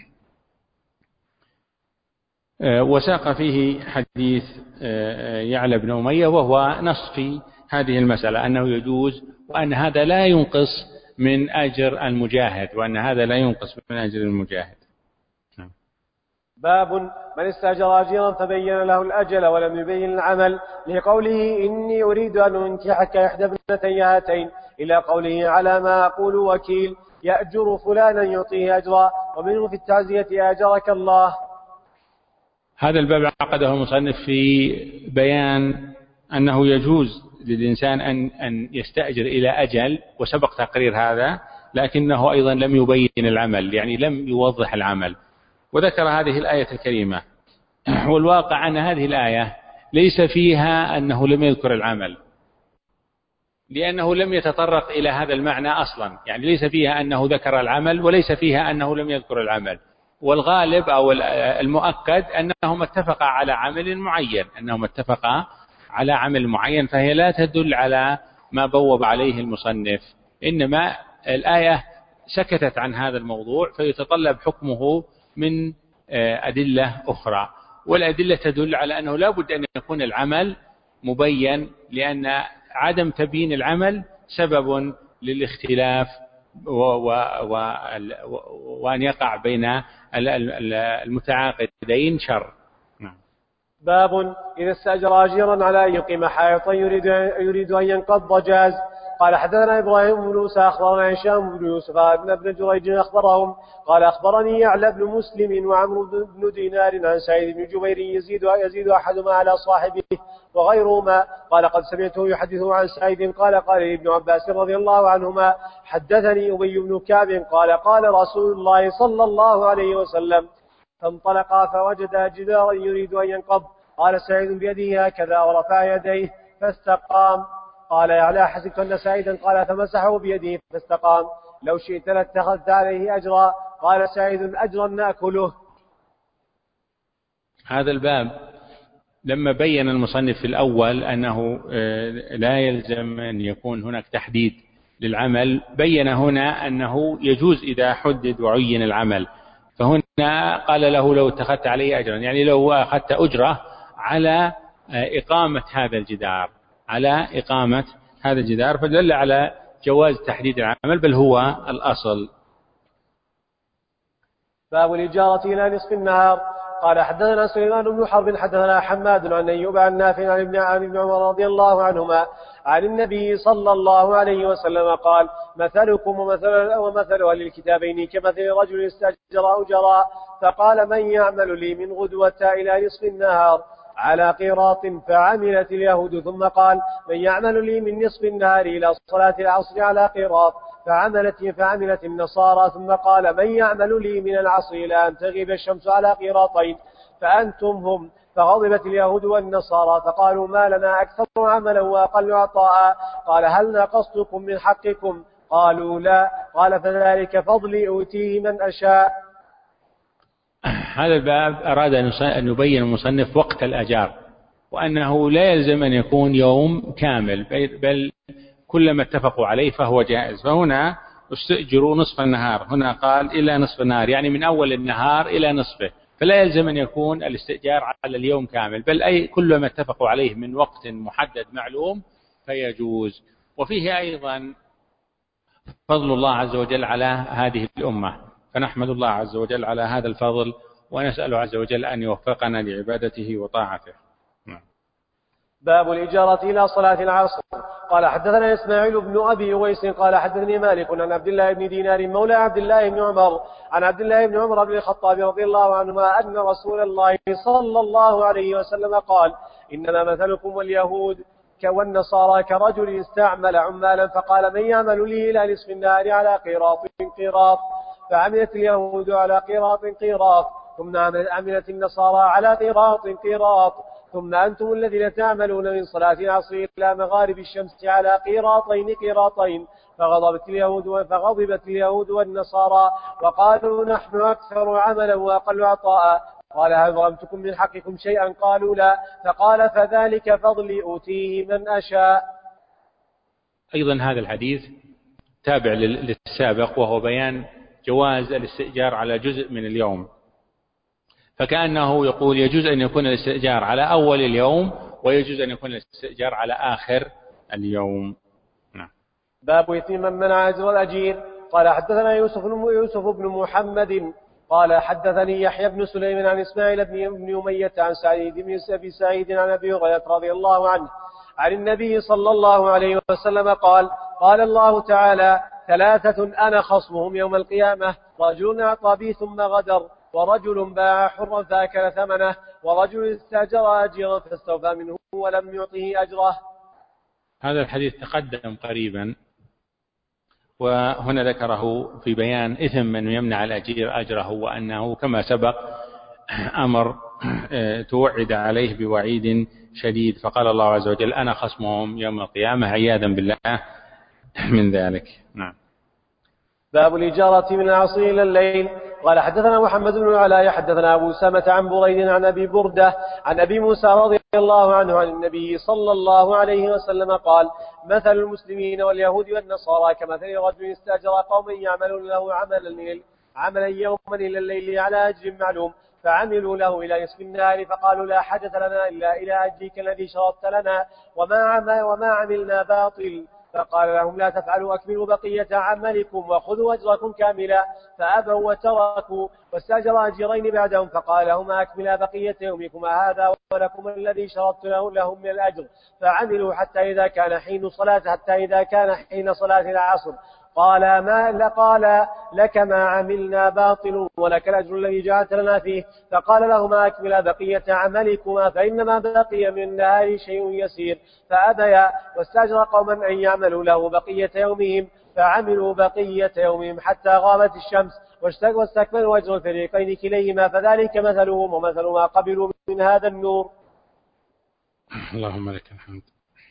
وساق فيه حديث يعلى بن أمية وهو نص في هذه المسألة أنه يجوز، وأن هذا لا ينقص من أجر المجاهد، وأن هذا لا ينقص من أجر المجاهد. باب من استأجر أجيرا فبين له الأجل ولم يبين العمل، لقوله إني أريد أن أنكحك إحدى ابنتي هاتين، إلى قوله على ما أقول وكيل، يأجر فلانا يعطيه أجرا. ومنه في التعزية أجرك الله. هذا الباب عقده المصنف في بيان أنه يجوز للإنسان أن يستأجر إلى أجل، وسبق تقرير هذا، لكنه أيضا لم يبين العمل، يعني لم يوضح العمل، وذكر هذه الآية الكريمة. والواقع أن هذه الآية ليس فيها أنه لم يذكر العمل، لأنه لم يتطرق إلى هذا المعنى أصلا، يعني ليس فيها أنه ذكر العمل وليس فيها أنه لم يذكر العمل. والغالب أو المؤكد أنهم اتفقا على عمل معين، فهي لا تدل على ما بوب عليه المصنف، إنما الآية سكتت عن هذا الموضوع فيتطلب حكمه من أدلة أخرى، والأدلة تدل على أنه لا بد أن يكون العمل مبين، لأن عدم تبيين العمل سبب للاختلاف وأن يقع بين المتعاقدين شر. باب إذا استأجر أجيرا على أن يقيم حائطا يريد أن ينقض جاز. قال حدثنا إبراهيم بن موسى أخبرنا هشام بن يوسف أن ابن جريج أخبرهم قال أخبرني يعلى بن مسلم وعمرو بن دينار عن سعيد بن جبير يزيد أحدهما على صاحبه وغيرهما. قال قد سمعته يحدث عن سعيد قال قال ابن عباس رضي الله عنهما حدثني أبي بن كعب قال قال رسول الله صلى الله عليه وسلم فانطلقا فوجدا جدارا يريد أن ينقض. قال سعيد بيده هكذا ورفع يديه فاستقام. قال يعلى حسبت أن سعيدا قال فمسحه بيده فاستقام. لو شئت لاتخذت عليه أجرا. قال سعيد أجرا نأكله. هذا الباب لما بين المصنف في الأول أنه لا يلزم أن يكون هناك تحديد للعمل، بين هنا أنه يجوز إذا حدد وعين العمل. فهنا قال له لو اتخذت عليه أجرا، يعني لو أخذت أجرة على إقامة هذا الجدار، فدل على جواز تحديد العمل، بل هو الأصل. باب الإجارة إلى نصف النهار. قال حدثنا سليمان بن حرب حدثنا حماد عن أيوب عن نافع عن ابن عمر رضي الله عنهما عن النبي صلى الله عليه وسلم قال مثلكم ومثل أهل الكتابين كمثل رجل استأجر أجرا فقال من يعمل لي من غدوة إلى نصف النهار على قيراط فعملت اليهود. ثم قال من يعمل لي من نصف النهار إلى صلاة العصر على قيراط فعملت النصارى. ثم قال من يعمل لي من العصر إلى أن تغيب الشمس على قيراطين فأنتم هم. فغضبت اليهود والنصارى فقالوا ما لنا أكثر عملا وأقل عطاء. قال هل نقصتكم من حقكم؟ قالوا لا. قال فذلك فضلي أوتيه من أشاء. هذا الباب أراد أن يبين المصنف وقت الأجار، وأنه لا يلزم أن يكون يوم كامل، بل كلما اتفقوا عليه فهو جائز. فهنا استأجروا نصف النهار، هنا قال إلى نصف النهار، يعني من أول النهار إلى نصفه، فلا يلزم أن يكون الاستئجار على اليوم كامل، بل أي كلما اتفقوا عليه من وقت محدد معلوم فيجوز. وفيه أيضا فضل الله عز وجل على هذه الأمة، فنحمد الله عز وجل على هذا الفضل، ونسأل عز وجل أن يوفقنا لعبادته وطاعته. باب الإجارة إلى صلاة العصر. قال حدثنا إسماعيل بن أبي أويس قال حدثني مالك عن عبد الله بن دينار مولى عبد الله بن عمر عن عبد الله بن عمر بن الخطاب رضي الله عنهما أن رسول الله صلى الله عليه وسلم قال إنما مثلكم واليهود والنصارى كرجل استعمل عمالا فقال من يعمل لي إلى نصف النهار على قيراط فعملت اليهود على قيراط ثم عملت النصارى على قيراط ثم أنتم الذين تعملون من صلاة العصر إلى مغارب الشمس على قيراطين فغضبت اليهود والنصارى وقالوا نحن أكثر عملا وأقل عطاء. قال هل ظلمتكم من حقكم شيئا؟ قالوا لا. فقال فذلك فضلي أوتيه من أشاء. أيضا هذا الحديث تابع للسابق، وهو بيان جواز الاستئجار على جزء من اليوم، فكأنه يقول يجوز أن يكون الاستئجار على أول اليوم ويجوز أن يكون الاستئجار على آخر اليوم. باب إثم من منع أجر الأجير. قال حدثنا يوسف بن محمد قال حدثني يحيى بن سليم عن إسماعيل بن أمية عن سعيد بن أبي سعيد عن أبي هريرة رضي الله عنه عن النبي صلى الله عليه وسلم قال قال الله تعالى: ثلاثة أنا خصمهم يوم القيامة: رجل أعطى بي ثم غدر، ورجل باع حرا فأكل ثمنه، ورجل استأجر أجيرا فاستوفى منه ولم يعطه أجره. هذا الحديث تقدم قريبا، وهنا ذكره في بيان إثم من يمنع الأجير أجره، وأنه كما سبق أمر توعد عليه بوعيد شديد، فقال الله عز وجل: أنا خصمهم يوم القيامة، عياذا بالله من ذلك. نعم. باب الإجارة من العصر إلى الليل. قال حدثنا محمد بن العلاء حدثنا أبو سامة عن بريد عن أبي بردة عن أبي موسى رضي الله عنه عن النبي صلى الله عليه وسلم قال: مثل المسلمين واليهود والنصارى كمثل رجل استأجر قوما يعملون له عملا يوما إلى الليل على أجر معلوم، فعملوا له إلى نصف النهار، فقالوا: لا حاجة لنا إلا إلى أجرك الذي شرطت لنا، وما عملنا باطل. فقال لهم: لا تفعلوا، أكملوا بقية عملكم وخذوا أجركم كاملا. فأبوا وتركوا، واستأجر أجيرين بعدهم، فقال لهما: أكملا بقية يومكم هذا ولكم الذي شرطت لهم من الأجر. فعملوا حتى إذا كان حين صلاة العصر قال لك ما عملنا باطل ولك الأجر الذي جعلت لنا فيه. فقال لهما: أكملا بقية عملكما فإنما بقي من النهار شيء يسير. فأبيا، واستأجر قوما أن يعملوا له بقية يومهم، فعملوا بقية يومهم حتى غابت الشمس، واستكملوا أجر الفريقين كليهما، فذلك مثلهم ومثل ما قبلوا من هذا النور. اللهم لك الحمد.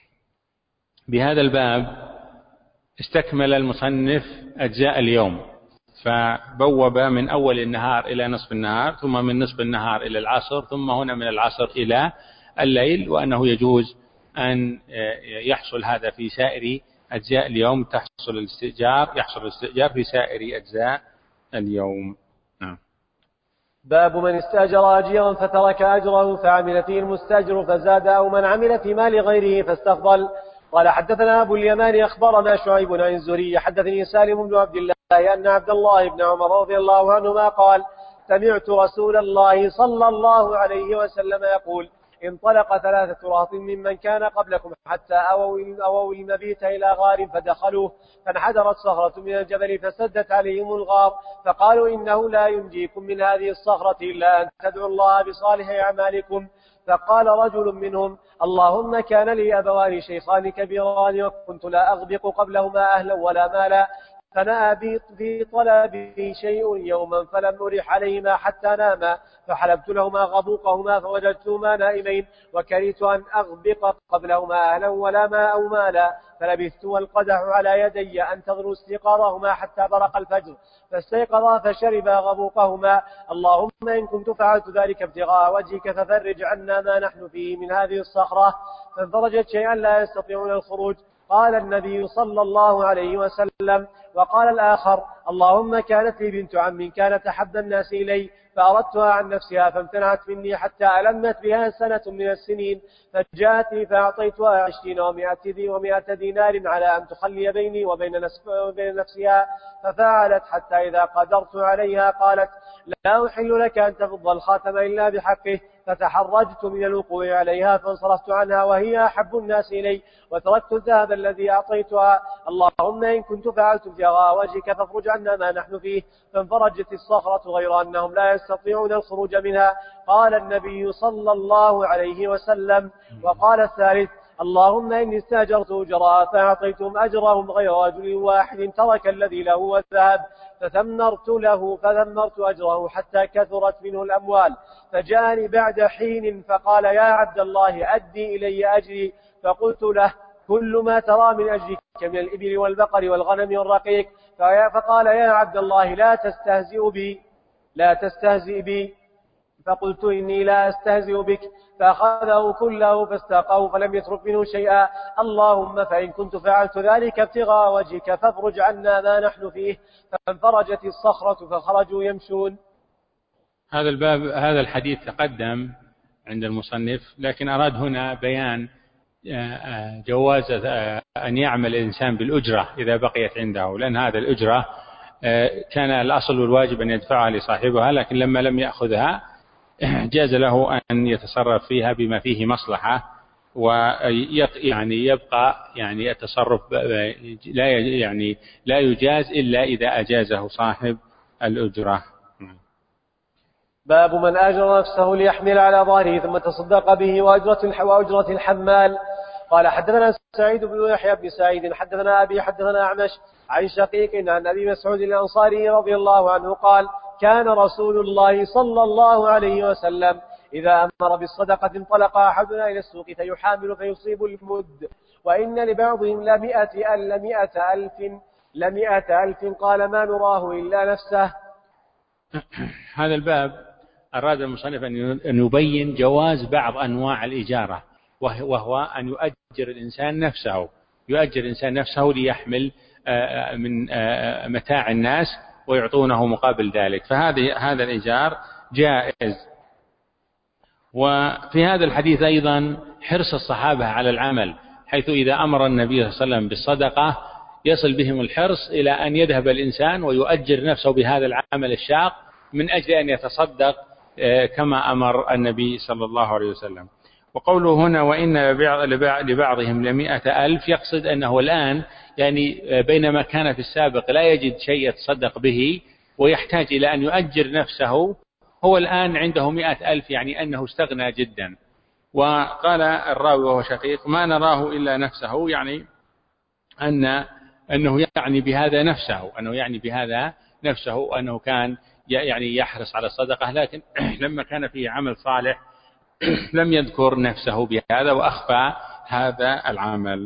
بهذا الباب استكمل المصنف أجزاء اليوم، فبوب من أول النهار إلى نصف النهار، ثم من نصف النهار إلى العصر، ثم هنا من العصر إلى الليل، وأنه يجوز أن يحصل هذا في سائر أجزاء اليوم، يحصل الاستئجار في سائر أجزاء اليوم. باب من استأجر أجيرا فترك أجره فعمل فيه المستأجر فزاد، أو من عمل في مال غيره فاستفضل. قال حدثنا أبو اليمان أخبرنا شعيب عن الزهري حدثني سالم بن عبد الله أن عبد الله بن عمر رضي الله عنهما قال: سمعت رسول الله صلى الله عليه وسلم يقول: انطلق 3 رهط ممن كان قبلكم حتى أووا المبيت إلى غار فدخلوه، فانحدرت صخرة من الجبل فسدت عليهم الغار، فقالوا: إنه لا ينجيكم من هذه الصخرة إلا أن تدعوا الله بصالح أعمالكم. فقال رجل منهم: اللهم كان لي أبوان شيخان كبيران، وكنت لا أغبق قبلهما أهلا ولا مالا، فنأى بي طلبي شيء يوما فلم أرح عليهما حتى ناما، فحلبت لهما غبوقهما فوجدتهما نائمين، وكرهت أن أغبق قبلهما أهلا ولا ماء أو مالا، فلبثت والقدح على يدي أنتظر استيقاظهما حتى برق الفجر، فاستيقظا فشربا غبوقهما. اللهم إن كنت فعلت ذلك ابتغاء وجهك ففرج عنا ما نحن فيه من هذه الصخرة. فانفرجت شيئا لا يستطيعون الخروج. قال النبي صلى الله عليه وسلم. وقال الآخر: اللهم كانت لي بنت عم كانت أحب الناس إلي، فأردتها عن نفسها فامتنعت مني حتى ألمت بها سنة من السنين، فجاءتني فأعطيتها 20 و100 دينار على أن تخلي بيني وبين نفسها، ففعلت حتى إذا قدرت عليها قالت: لا أحل لك أن تفض الخاتم إلا بحقه، فتحرجت من الوقوع عليها فانصرفت عنها وهي أحب الناس إلي، وتركت الذهب الذي أعطيتها. اللهم إن كنت فعلت ابتغاء وجهك فافرج عنا ما نحن فيه. فانفرجت الصخرة غير أنهم لا يستطيعون الخروج منها. قال النبي صلى الله عليه وسلم. وقال الثالث: اللهم إني استأجرت أجراء فأعطيتهم أجرهم غير رجل واحد ترك الذي له والذهب، فثمرت أجره حتى كثرت منه الأموال، فجاءني بعد حين فقال: يا عبد الله أدي إلي أجري. فقلت له: كل ما ترى من أجرك من الإبل والبقر والغنم والرقيق. فقال: يا عبد الله لا تستهزئ بي. فقلت: إني لا أستهزئ بك. فأخذه كله فاستاقه فلم يترك منه شيئا. اللهم فإن كنت فعلت ذلك ابتغاء وجهك فافرج عنا ما نحن فيه. فانفرجت الصخرة فخرجوا يمشون. هذا الحديث تقدم عند المصنف، لكن أراد هنا بيان جواز أن يعمل الإنسان بالأجرة إذا بقيت عنده، لأن هذا الأجرة كان الأصل والواجب أن يدفعها لصاحبها، لكن لما لم يأخذها جاز له أن يتصرف فيها بما فيه مصلحة، ويعني يبقى يعني التصرف لا يجاز إلا إذا أجازه صاحب الأجرة. باب من أجر نفسه ليحمل على ظهره ثم تصدق به وأجرة الحمال. قال حدثنا سعيد بن يحيى بن سعيد حدثنا أبي حدثنا أعمش عن شقيق عن أبي مسعود الأنصاري رضي الله عنه قال كان رسول الله صلى الله عليه وسلم إذا أمر بالصدقة انطلق أحدنا إلى السوق فيحامل فيصيب المد، وإن لبعضهم لمئة ألف قال ما نراه إلا نفسه. هذا الباب أراد المصنف أن يبين جواز بعض أنواع الإجارة، وهو أن يؤجر الإنسان نفسه ليحمل من متاع الناس ويعطونه مقابل ذلك، هذا الإيجار جائز. وفي هذا الحديث أيضا حرص الصحابة على العمل، حيث إذا أمر النبي صلى الله عليه وسلم بالصدقة يصل بهم الحرص إلى أن يذهب الإنسان ويؤجر نفسه بهذا العمل الشاق من أجل أن يتصدق كما أمر النبي صلى الله عليه وسلم. وقوله هنا وإن لبعضهم 100,000 يقصد أنه الآن يعني بينما كان في السابق لا يجد شيء يتصدق به ويحتاج إلى أن يؤجر نفسه، هو الآن عنده 100,000، يعني أنه استغنى جدا. وقال الراوي وهو شقيق ما نراه إلا نفسه، يعني أنه يعني بهذا نفسه أنه كان يعني يحرص على الصدقة، لكن لما كان فيه عمل صالح لم يذكر نفسه بهذا وأخفى هذا العمل.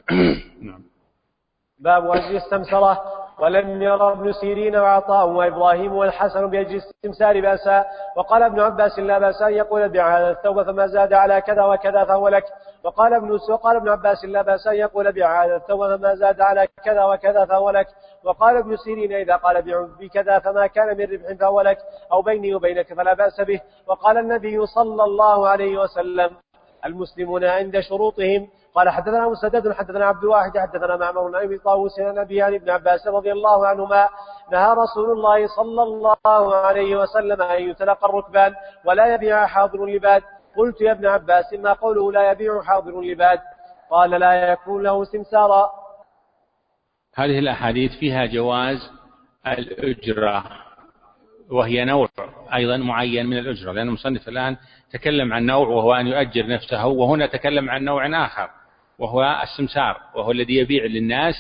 باب أجر السمسرة. ولم ير ابن سيرين وعطاء وإبراهيم والحسن بأجر السمسار بأسا، وقال ابن عباس لا بأس أن يقول بع هذا الثوب فما زاد على كذا وكذا فهو لك، وقال ابن عباس لا بأس أن يقول بع هذا الثوب فما زاد على كذا وكذا فهو لك، وقال ابن سيرين إذا قال بع بكذا فما كان من ربح فهو لك أو بيني وبينك فلا بأس به. وقال النبي صلى الله عليه وسلم المسلمون عند شروطهم. قال حدثنا مسدد حدثنا عبد الواحد حدثنا معمر عن ابي طاووس عن ابي ابن عباس رضي الله عنهما نهى رسول الله صلى الله عليه وسلم ان يتلقى الركبان ولا يبيع حاضر لباد. قلت يا ابن عباس ما قوله لا يبيع حاضر لباد؟ قال لا يكون له سمسارا. هذه الأحاديث فيها جواز الأجرة، وهي نوع أيضا معين من الأجرة، لأن المصنف الآن تكلم عن نوع وهو أن يؤجر نفسه، وهنا تكلم عن نوع آخر وهو السمسار، وهو الذي يبيع للناس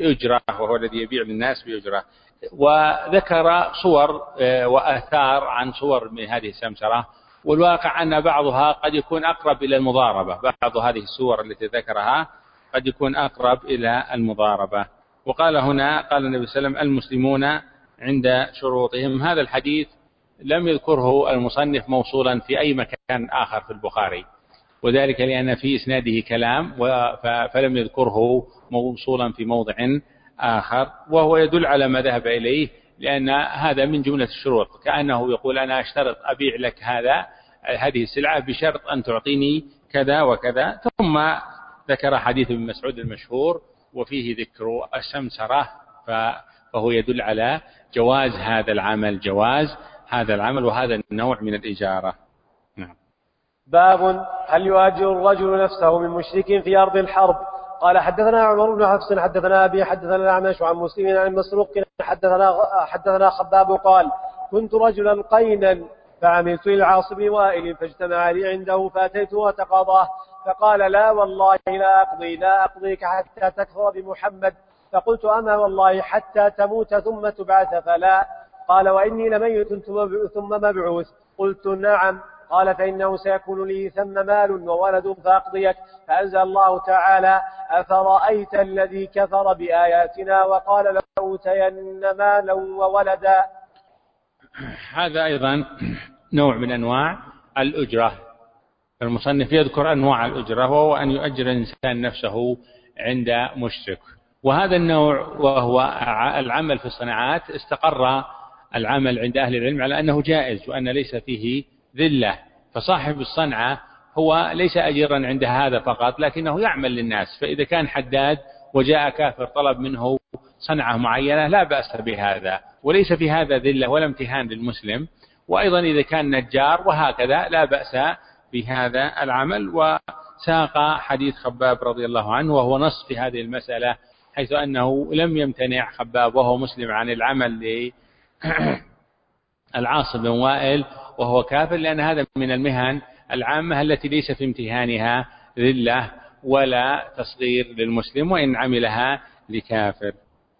بأجرة. وذكر صور وآثار عن صور من هذه السمسرة، والواقع أن بعضها قد يكون أقرب إلى المضاربة، بعض هذه الصور التي ذكرها قد يكون أقرب إلى المضاربة. وقال هنا قال النبي صلى الله عليه وسلم المسلمون عند شروطهم. هذا الحديث لم يذكره المصنف موصولا في أي مكان آخر في البخاري، وذلك لأن في إسناده كلام فلم يذكره موصولا في موضع آخر، وهو يدل على ما ذهب إليه، لأن هذا من جملة الشروط، كأنه يقول أنا أشترط أبيع لك هذه السلعة بشرط أن تعطيني كذا وكذا. ثم ذكر حديث ابن مسعود المشهور وفيه ذكر السمسرة، فهو يدل على جواز هذا العمل وهذا النوع من الإجارة. نعم. باب هل يؤجر الرجل نفسه من مشرك في أرض الحرب. قال حدثنا عمر بن حفص حدثنا أبي حدثنا الأعمش عن مسلم عن مسروق حدثنا خباب قال كنت رجلا قينا فعملت للعاص بن وائل فاجتمع لي عنده فأتيته وتقاضاه فقال لا والله لا أقضيك حتى تكفر بمحمد. فقلت أما والله حتى تموت ثم تبعث فلا. قال وإني لميت ثم مبعوث. قلت نعم. قال فإنه سيكون لي ثم مال وولد فأقضيك. فأنزل الله تعالى أفرأيت الذي كفر بآياتنا وقال لأوتين مالا وولدا. هذا أيضا نوع من أنواع الأجرة. المصنف يذكر أنواع الأجرة، وهو أن يؤجر الإنسان نفسه عند مشرك. وهذا النوع وهو العمل في الصناعات استقر العمل عند أهل العلم على أنه جائز وأن ليس فيه ذلة، فصاحب الصنعة هو ليس أجيرا عند هذا فقط، لكنه يعمل للناس. فإذا كان حداد وجاء كافر طلب منه صنعة معينة لا بأس بهذا، وليس في هذا ذلة ولا امتهان للمسلم. وأيضا إذا كان نجار وهكذا لا بأس بهذا العمل. وساق حديث خباب رضي الله عنه وهو نص في هذه المسألة، حيث أنه لم يمتنع خباب وهو مسلم عن العمل للعاص بن وائل وهو كافر، لأن هذا من المهن العامة التي ليس في امتهانها ذلة ولا تصغير للمسلم وإن عملها لكافر.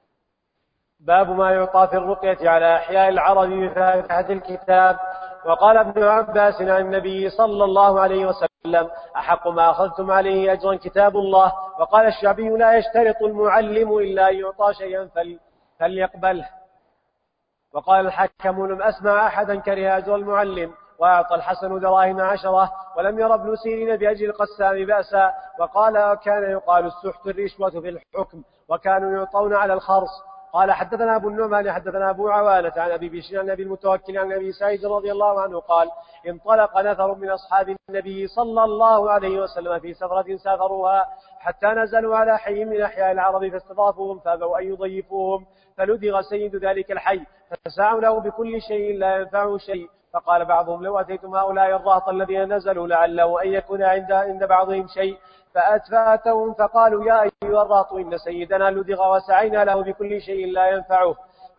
باب ما يعطى في الرقية على أحياء العرب بفاتحة الكتاب. وقال ابن عباس عن النبي صلى الله عليه وسلم: أحق ما أخذتم عليه أجرا كتاب الله. وقال الشعبي: لا يشترط المعلم إلا أن يعطى شيئا فليقبله. وقال الحكم: لم أسمع أحدا كره أجر المعلم. وأعطى الحسن دراهم 10 ولم ير ابن سيرين بأجر القسام بأسا. وقال: كان يقال السحت الرشوة في الحكم، وكانوا يعطون على الخرص. قال: حدثنا أبو النعمان حدثنا أبو عوانة عن أبي بشر عن أبي المتوكل عن أبي سعيد رضي الله عنه قال: انطلق نفر من أصحاب النبي صلى الله عليه وسلم في سفرة سافروها حتى نزلوا على حي من أحياء العرب فاستضافوهم فأبوا أن يضيفوهم، فلدغ سيد ذلك الحي فسعوا له بكل شيء لا ينفعه شيء. فقال بعضهم: لو أتيتم هؤلاء الرهط الذين نزلوا لعله أن يكون عند بعضهم شيء. فأتوهم فقالوا: يا أيها الرهط إن سيدنا لدغ وسعينا له بكل شيء لا ينفعه،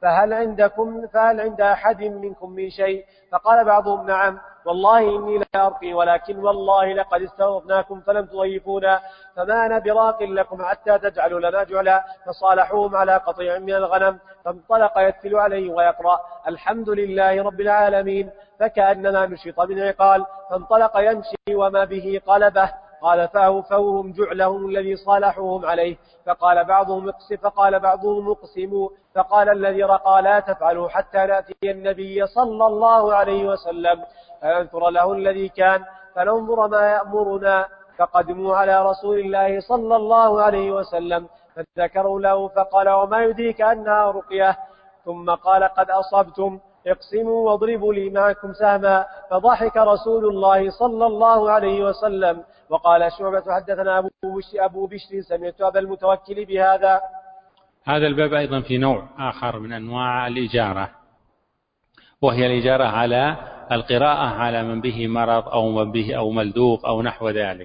فهل عند أحد منكم من شيء؟ فقال بعضهم: نعم والله إني لا أرقي، ولكن والله لقد استضفناكم فلم تضيفونا، فما أنا براق لكم حتى تجعلوا لنا جعلا. فصالحوهم على قطيع من الغنم، فانطلق يتل عليه ويقرأ: الحمد لله رب العالمين، فكأنما نشط من عقال، فانطلق يمشي وما به قلبه. قال: فأوفوهم جعلهم الذي صالحوهم عليه. فقال بعضهم اقسموا. فقال الذي رقى: لا تفعلوا حتى نأتي النبي صلى الله عليه وسلم فننظر له الذي كان، فننظر ما يأمرنا. فقدموا على رسول الله صلى الله عليه وسلم فذكروا له، فقال: وما يدريك أنها رقية؟ ثم قال: قد أصبتم، اقسموا واضربوا لي معكم سهما. فضحك رسول الله صلى الله عليه وسلم. وقال شعبة: حدثنا أبو بشر سمعت أبا المتوكل بهذا. هذا الباب أيضا في نوع آخر من أنواع الإجارة، وهي الإجارة على القراءة على من به مرض أو من به أو ملدوق أو نحو ذلك.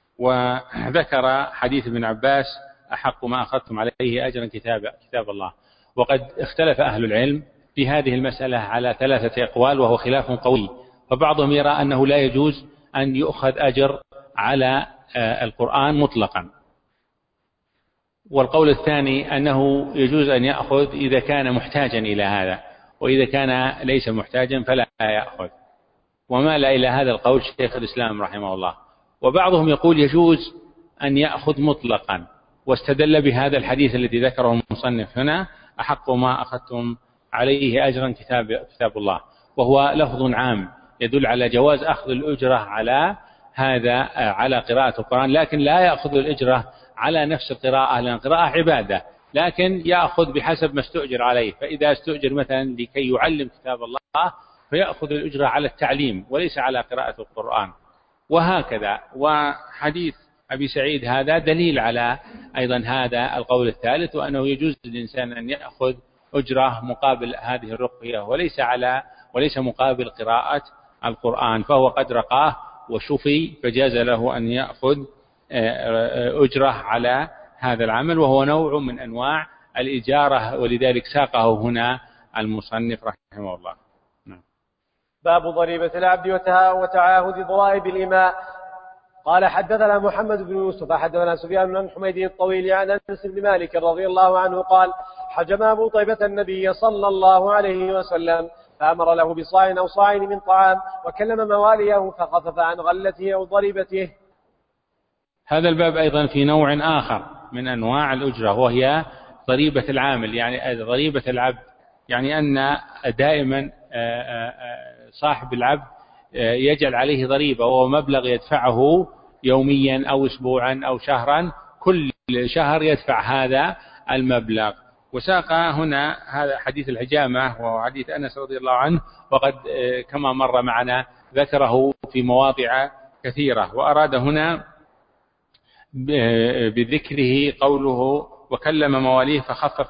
وذكر حديث ابن عباس: أحق ما أخذتم عليه أجرا كتاب الله. وقد اختلف أهل العلم في هذه المسألة على 3 أقوال، وهو خلاف قوي. فبعضهم يرى أنه لا يجوز أن يؤخذ أجر على القرآن مطلقا، والقول الثاني أنه يجوز أن يأخذ إذا كان محتاجا إلى هذا، وإذا كان ليس محتاجا فلا يأخذ. ومال إلى هذا القول شيخ الإسلام رحمه الله. وبعضهم يقول يجوز أن يأخذ مطلقا، واستدل بهذا الحديث الذي ذكره المصنف هنا: أحق ما أخذتم عليه أجرا كتاب الله، وهو لفظ عام يدل على جواز أخذ الأجرة على هذا على قراءة القرآن، لكن لا يأخذ الأجرة على نفس القراءة، لأن القراءة عبادة، لكن يأخذ بحسب ما استؤجر عليه. فإذا استؤجر مثلا لكي يعلم كتاب الله فيأخذ الأجرة على التعليم وليس على قراءة القرآن، وهكذا. وحديث أبي سعيد هذا دليل على أيضا هذا القول الثالث، وأنه يجوز للإنسان أن يأخذ أجرة مقابل هذه الرقية وليس مقابل قراءة القرآن، فهو قد رقاه وشفي فجاز له أن يأخذ أجرة على هذا العمل، وهو نوع من أنواع الإجارة، ولذلك ساقه هنا المصنف رحمه الله. باب ضريبة العبد وتعاهد ضرائب الإماء. قال: حدثنا محمد بن يوسف حدثنا سفيان بن حميد الطويل عن أنس بن مالك رضي الله عنه قال: حجم أبو طيبة النبي صلى الله عليه وسلم فأمر له بصاع أو صاعين من طعام، وكلم مواليه فخفف عن غلته أو ضريبته. هذا الباب أيضا في نوع آخر من أنواع الأجرة، وهي ضريبة العامل، يعني ضريبة العبد، يعني أن دائما صاحب العبد يجعل عليه ضريبة، وهو مبلغ يدفعه يوميا أو أسبوعا أو شهرا، كل شهر يدفع هذا المبلغ. وساق هنا هذا حديث الحجامة وهو حديث أنس رضي الله عنه، وقد كما مر معنا ذكره في مواضع كثيرة. وأراد هنا بذكره قوله وكلم مواليه فخفف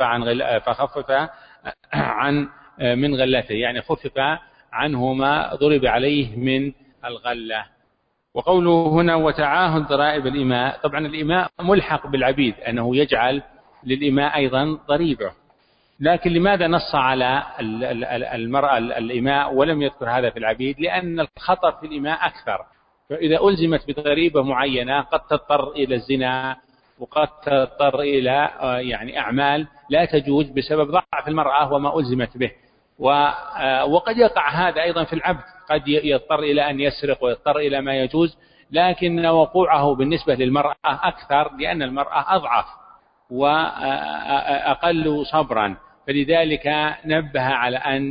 عن من غلته، يعني خفف عنه ما ضرب عليه من الغلة. وقوله هنا وتعاهد ضرائب الإماء، طبعا الإماء ملحق بالعبيد، أنه يجعل للإماء أيضا ضريبة، لكن لماذا نص على المرأة الإماء ولم يذكر هذا في العبيد؟ لأن الخطر في الإماء أكثر، فإذا ألزمت بضريبة معينة قد تضطر إلى الزنا، وقد تضطر إلى يعني أعمال لا تجوز بسبب ضعف المرأة وما ألزمت به. وقد يقع هذا أيضا في العبد، قد يضطر إلى أن يسرق ويضطر إلى ما يجوز، لكن وقوعه بالنسبة للمرأة أكثر، لأن المرأة أضعف وأقل صبرا، فلذلك نبه على أن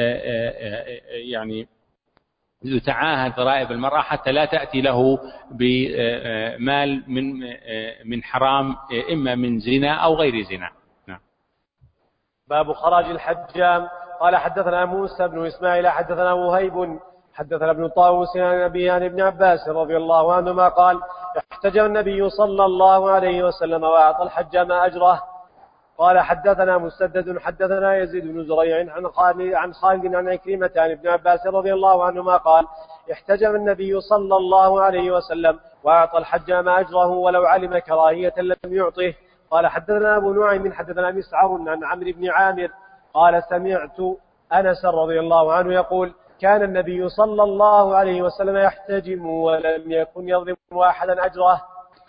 يعني يتعاهد ضرائب المرأة حتى لا تأتي له بمال من حرام، إما من زنا أو غير زنا. نعم. باب خراج الحجام. قال حدثنا موسى بن إسماعيل حدثنا وهيب حدثنا ابن طاووس عن أبي عن ابن عباس رضي الله عنهما قال احتجم النبي صلى الله عليه وسلم وأعطى الحجام أجره. قال حدثنا مسدد حدثنا يزيد بن زريع عن خالد عن عكرمة عن ابن عباس رضي الله عنهما قال احتجم النبي صلى الله عليه وسلم وأعطى الحجام أجره ولو علم كراهية لم يعطه. قال حدثنا أبو نعيم حدثنا مسعر عن عمرو بن عامر قال سمعت أنس رضي الله عنه يقول كان النبي صلى الله عليه وسلم يحتجم ولم يكن يظلم أحدا أجره.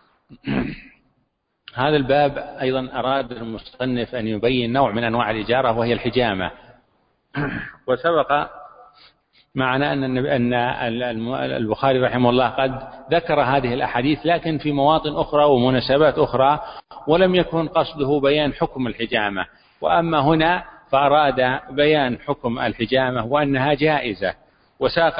هذا الباب أيضا أراد المصنف أن يبين نوع من أنواع الإجارة وهي الحجامة. وسبق معنا أن البخاري رحمه الله قد ذكر هذه الأحاديث لكن في مواطن أخرى ومناسبات أخرى، ولم يكن قصده بيان حكم الحجامة، وأما هنا فأراد بيان حكم الحجامة وأنها جائزة. وساق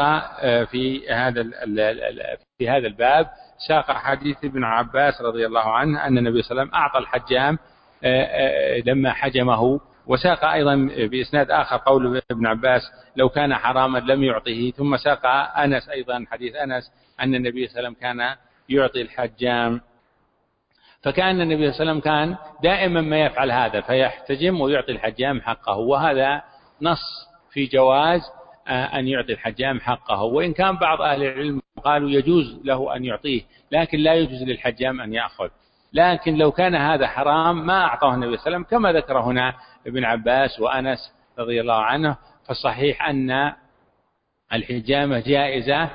في هذا الباب ساق حديث ابن عباس رضي الله عنه أن النبي صلى الله عليه وسلم أعطى الحجام لما حجمه. وساق أيضا بإسناد آخر قول ابن عباس لو كان حراما لم يعطه. ثم ساق أنس أيضا حديث أنس أن النبي صلى الله عليه وسلم كان يعطي الحجام، فكان النبي صلى الله عليه وسلم كان دائما ما يفعل هذا، فيحتجم ويعطي الحجام حقه. وهذا نص في جواز أن يعطي الحجام حقه، وإن كان بعض أهل العلم قالوا يجوز له أن يعطيه لكن لا يجوز للحجام أن يأخذ. لكن لو كان هذا حرام ما أعطاه النبي صلى الله عليه وسلم كما ذكر هنا ابن عباس وأنس رضي الله عنه. فالصحيح أن الحجامة جائزة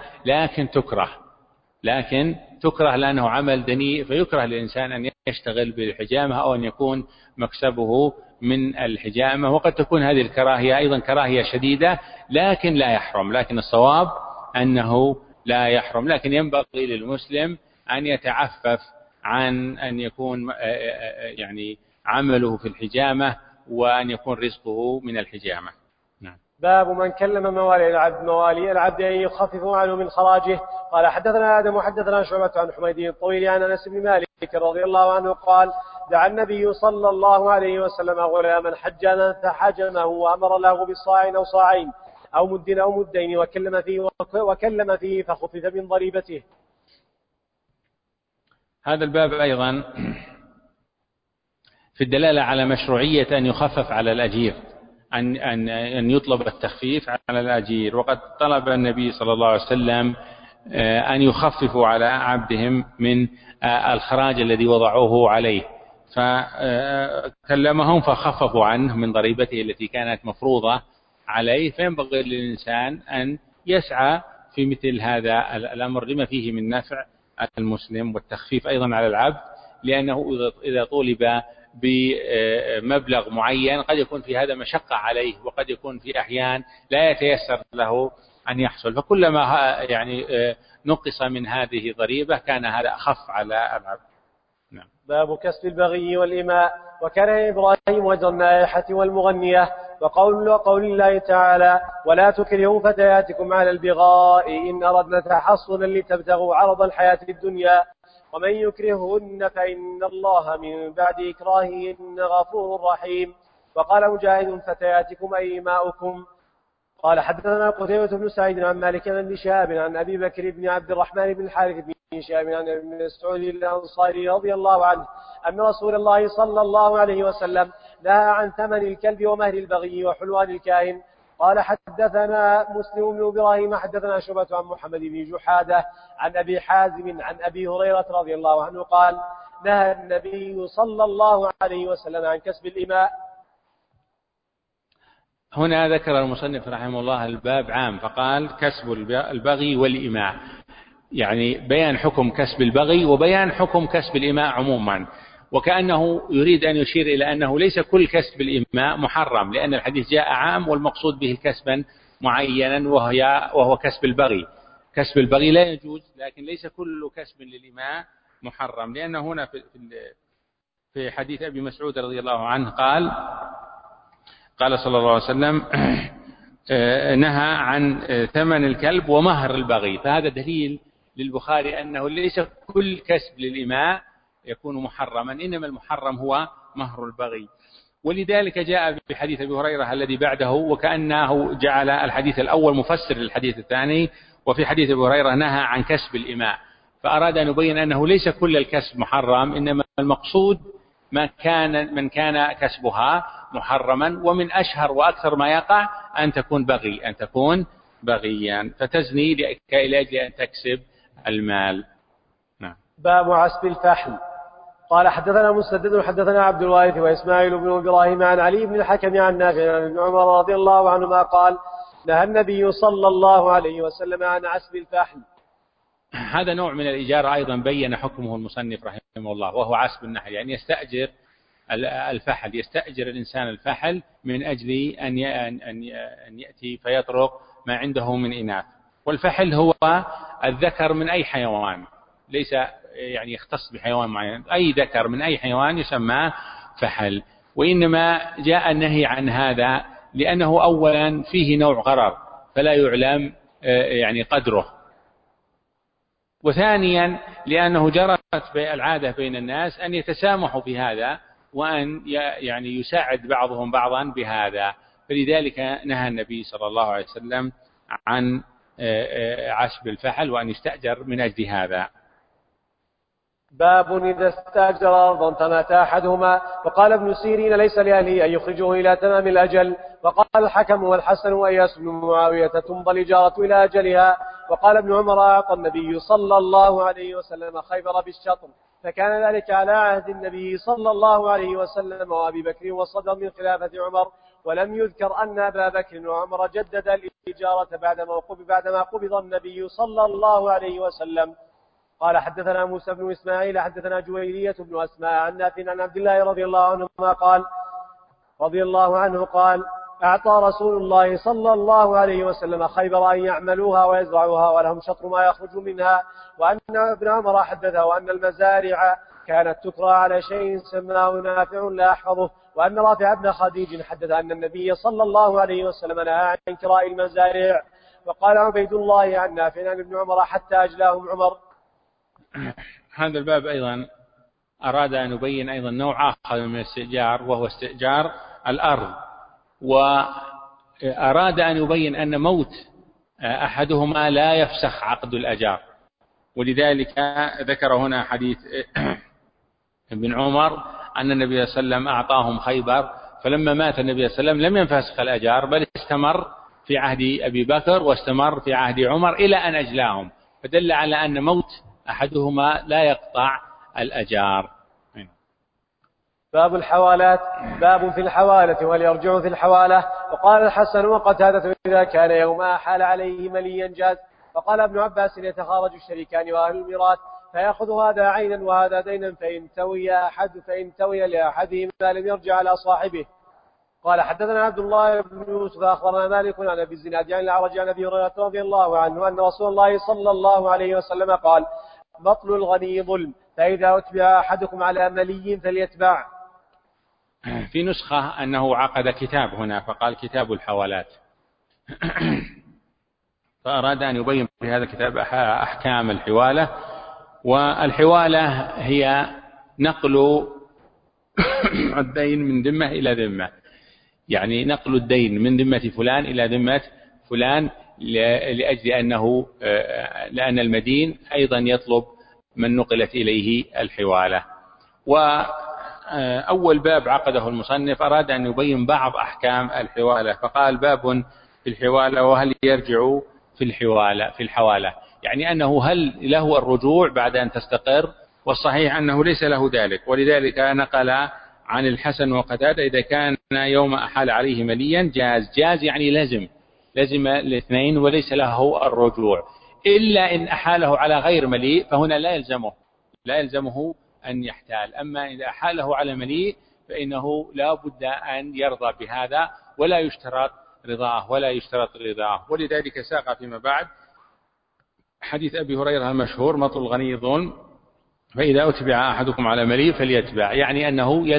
لكن تكره لأنه عمل دنيء، فيكره للإنسان أن يشتغل بالحجامة أو أن يكون مكسبه من الحجامة. وقد تكون هذه الكراهية أيضا كراهية شديدة لكن لا يحرم، لكن الصواب أنه لا يحرم. لكن ينبغي للمسلم أن يتعفف عن أن يكون يعني عمله في الحجامة وأن يكون رزقه من الحجامة. نعم. باب من كلم موالي العبد أن يخففوا عنه من خراجه. قال حدثنا آدم وحدثنا شعبة عن حميد الطويل عن أنس بن مالك رضي الله عنه قال دعا النبي صلى الله عليه وسلم غلاما حجاما فحجمه وأمر له بالصاع أو صاعين أو مد أو مدين وكلم فيه فخفف من ضريبته. هذا الباب أيضا في الدلالة على مشروعية أن يخفف على الأجير، أن يطلب التخفيف على الأجير. وقد طلب النبي صلى الله عليه وسلم أن يخففوا على عبدهم من الخراج الذي وضعوه عليه، فكلمهم فخففوا عنه من ضريبته التي كانت مفروضة عليه. فينبغي للإنسان أن يسعى في مثل هذا الأمر لما فيه من نفع المسلم والتخفيف أيضا على العبد، لأنه إذا طولب بمبلغ معين قد يكون في هذا مشقة عليه، وقد يكون في أحيان لا يتيسر له أن يحصل، فكلما يعني نقص من هذه ضريبة كان هذا أخف على العبد. نعم. باب كسب البغي والإماء. وكان إبراهيم وجر النائحة والمغنية. وقول الله تعالى ولا تكرهوا فتياتكم على البغاء إن أردنا تحصنا لتبتغوا عرض الحياة الدنيا ومن يكرههن فإن الله من بعد إكراههن غفور رحيم. وقال مجاهد فتياتكم أي إماؤكم. قال حدثنا قتيبة بن سعيد عن مالك بن شهاب عن أبي بكر بن عبد الرحمن بن الحارث بن شهاب عن ابن مسعود الأنصاري رضي الله عنه أن رسول الله صلى الله عليه وسلم نهى عن ثمن الكلب ومهر البغي وحلوان الكاهن. قال حدثنا مسلم بن إبراهيم حدثنا شعبة عن محمد بن جحادة عن أبي حازم عن أبي هريرة رضي الله عنه قال نهى النبي صلى الله عليه وسلم عن كسب الإماء. هنا ذكر المصنف رحمه الله الباب عام فقال كسب البغي والإماء، يعني بيان حكم كسب البغي وبيان حكم كسب الإماء عموما، وكأنه يريد أن يشير إلى أنه ليس كل كسب الإماء محرم، لأن الحديث جاء عام والمقصود به كسبا معينا وهو كسب البغي. كسب البغي لا يجوز، لكن ليس كل كسب للإماء محرم، لأن هنا في حديث أبي مسعود رضي الله عنه قال صلى الله عليه وسلم نهى عن ثمن الكلب ومهر البغي، فهذا دليل للبخاري أنه ليس كل كسب للإماء يكون محرما، إنما المحرم هو مهر البغي. ولذلك جاء بحديث أبي هريرة الذي بعده، وكأنه جعل الحديث الأول مفسر للحديث الثاني، وفي حديث أبي هريرة نهى عن كسب الإماء، فأراد أن يبين أنه ليس كل الكسب محرم، إنما المقصود من كان كسبها محرما، ومن أشهر وأكثر ما يقع أن تكون بغيا فتزني لأجل أن تكسب المال. نعم. باب عسب الفحل. قال حدثنا مسدد حدثنا عبد الوارث وإسماعيل بن إبراهيم عن علي بن الحكم عن نافع عن ابن عمر رضي الله عنهما قال نهى النبي صلى الله عليه وسلم عن عسب الفحل. هذا نوع من الإجارة أيضا بين حكمه المصنف رحمه الله، وهو عسب النحل، يعني يستأجر الفحل، يستأجر الإنسان الفحل من أجل أن يأتي فيطرق ما عنده من إناث. والفحل هو الذكر من أي حيوان، ليس يعني يختص بحيوان معين، أي ذكر من أي حيوان يسمى فحل. وإنما جاء النهي عن هذا لأنه أولا فيه نوع غرر فلا يعلم يعني قدره، وثانيا لأنه جرت العادة بين الناس أن يتسامحوا في هذا وأن يعني يساعد بعضهم بعضا بهذا، فلذلك نهى النبي صلى الله عليه وسلم عن عسب الفحل وأن يستأجر من أجل هذا. باب إذا استأجر أرضا فمات أحدهما وقال ابن سيرين ليس لأهله أن يخرجه إلى تمام الأجل، وقال الحكم والحسن وإياس بن معاوية تمضى الإجارة إلى أجلها. وقال ابن عمر أعطى النبي صلى الله عليه وسلم خيبر بالشطر، فكان ذلك على عهد النبي صلى الله عليه وسلم وأبي بكر وصدر من خلافة عمر، ولم يذكر أن أبا بكر وعمر جدد الإجارة بعدما قبض النبي صلى الله عليه وسلم. قال حدثنا موسى بن إسماعيل حدثنا جويرية بن أسماء عن نافع عن عبد الله رضي الله عنه قال أعطى رسول الله صلى الله عليه وسلم خيبر أن يعملوها ويزرعوها ولهم شطر ما يخرج منها، وأن ابن عمر حدثه أن المزارع كانت تكرى على شيء سماه نافع لا أحفظه، وأن رافع بن خديج حدث أن النبي صلى الله عليه وسلم نهى عن كراء المزارع. وقال عبيد الله عن نافع عن ابن عمر حتى أجلاهم عمر. هذا الباب أيضا أراد أن يبين أيضا نوع آخر من الاستئجار، وهو استئجار الأرض، وأراد أن يبين أن موت أحدهما لا يفسخ عقد الأجار، ولذلك ذكر هنا حديث ابن عمر أن النبي صلى الله عليه وسلم أعطاهم خيبر، فلما مات النبي صلى الله عليه وسلم لم ينفسخ الأجار بل استمر في عهد أبي بكر واستمر في عهد عمر إلى أن أجلاهم، فدل على أن موت أحدهما لا يقطع الأجار. باب الحوالات. باب في الحوالة وهل يرجع في الحوالة. وقال الحسن وقتادة إذا كان يوم حال عليه مليا جاز. وقال ابن عباس يتخارج الشريكان وأهل الميراث فيأخذ هذا عينا وهذا دينا، فإن توي لأحدهما لم يرجع على صاحبه. قال حدثنا عبد الله بن يوسف أخبرنا مالك عن أبي الزناد عن الأعرج عن أبي هريرة رضي الله عنه أن رسول الله صلى الله عليه وسلم قال بطل الغني ظلم، فإذا أتبع أحدكم على ملي فليتبع. في نسخة أنه عقد كتاب هنا فقال كتاب الحوالات، فأراد أن يبين في هذا الكتاب أحكام الحوالة. والحوالة هي نقل الدين من ذمة إلى ذمة، يعني نقل الدين من ذمة فلان إلى ذمة فلان لأجل لأن المدين أيضا يطلب من نقلت إليه الحوالة. وأول باب عقده المصنف أراد أن يبين بعض أحكام الحوالة، فقال باب في الحوالة وهل يرجع في الحوالة، يعني أنه هل له الرجوع بعد أن تستقر، والصحيح أنه ليس له ذلك. ولذلك نقل عن الحسن وقتادة إذا كان يوم أحال عليه مليا جاز يعني لزم الاثنين وليس له الرجوع، إلا إن أحاله على غير مليء فهنا لا يلزمه أن يحتال. أما إذا أحاله على مليء فإنه لا بد أن يرضى بهذا ولا يشترط رضاه. ولذلك ساق فيما بعد حديث أبي هريرة المشهور مطل الغني ظلم، فإذا أتبع أحدكم على مليء فليتبع، يعني أنه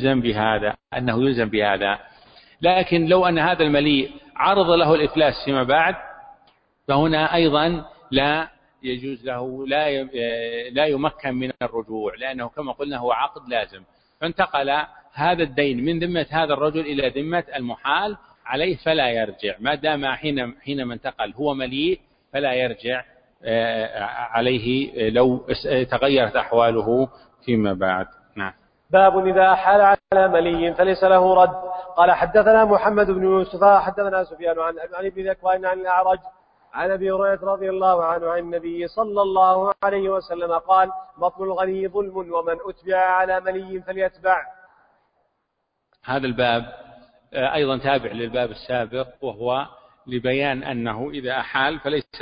يلزم بهذا. لكن لو أن هذا المليء عرض له الإفلاس فيما بعد فهنا أيضا لا يجوز له، لا يمكن من الرجوع، لأنه كما قلنا هو عقد لازم، فانتقل هذا الدين من ذمة هذا الرجل إلى ذمة المحال عليه فلا يرجع، ما دام حينما انتقل هو مليء فلا يرجع عليه لو تغيرت أحواله فيما بعد. نعم. باب إذا حال على ملي فليس له رد. قال حدثنا محمد بن يوسف حدثنا سفيان عن ابن ذكوان عن الأعرج عن أبي هريرة رضي الله عنه عن النبي صلى الله عليه وسلم قال بطن الغني ظلم ومن أتبع على ملي فليتبع. هذا الباب أيضا تابع للباب السابق، وهو لبيان أنه إذا أحال فليس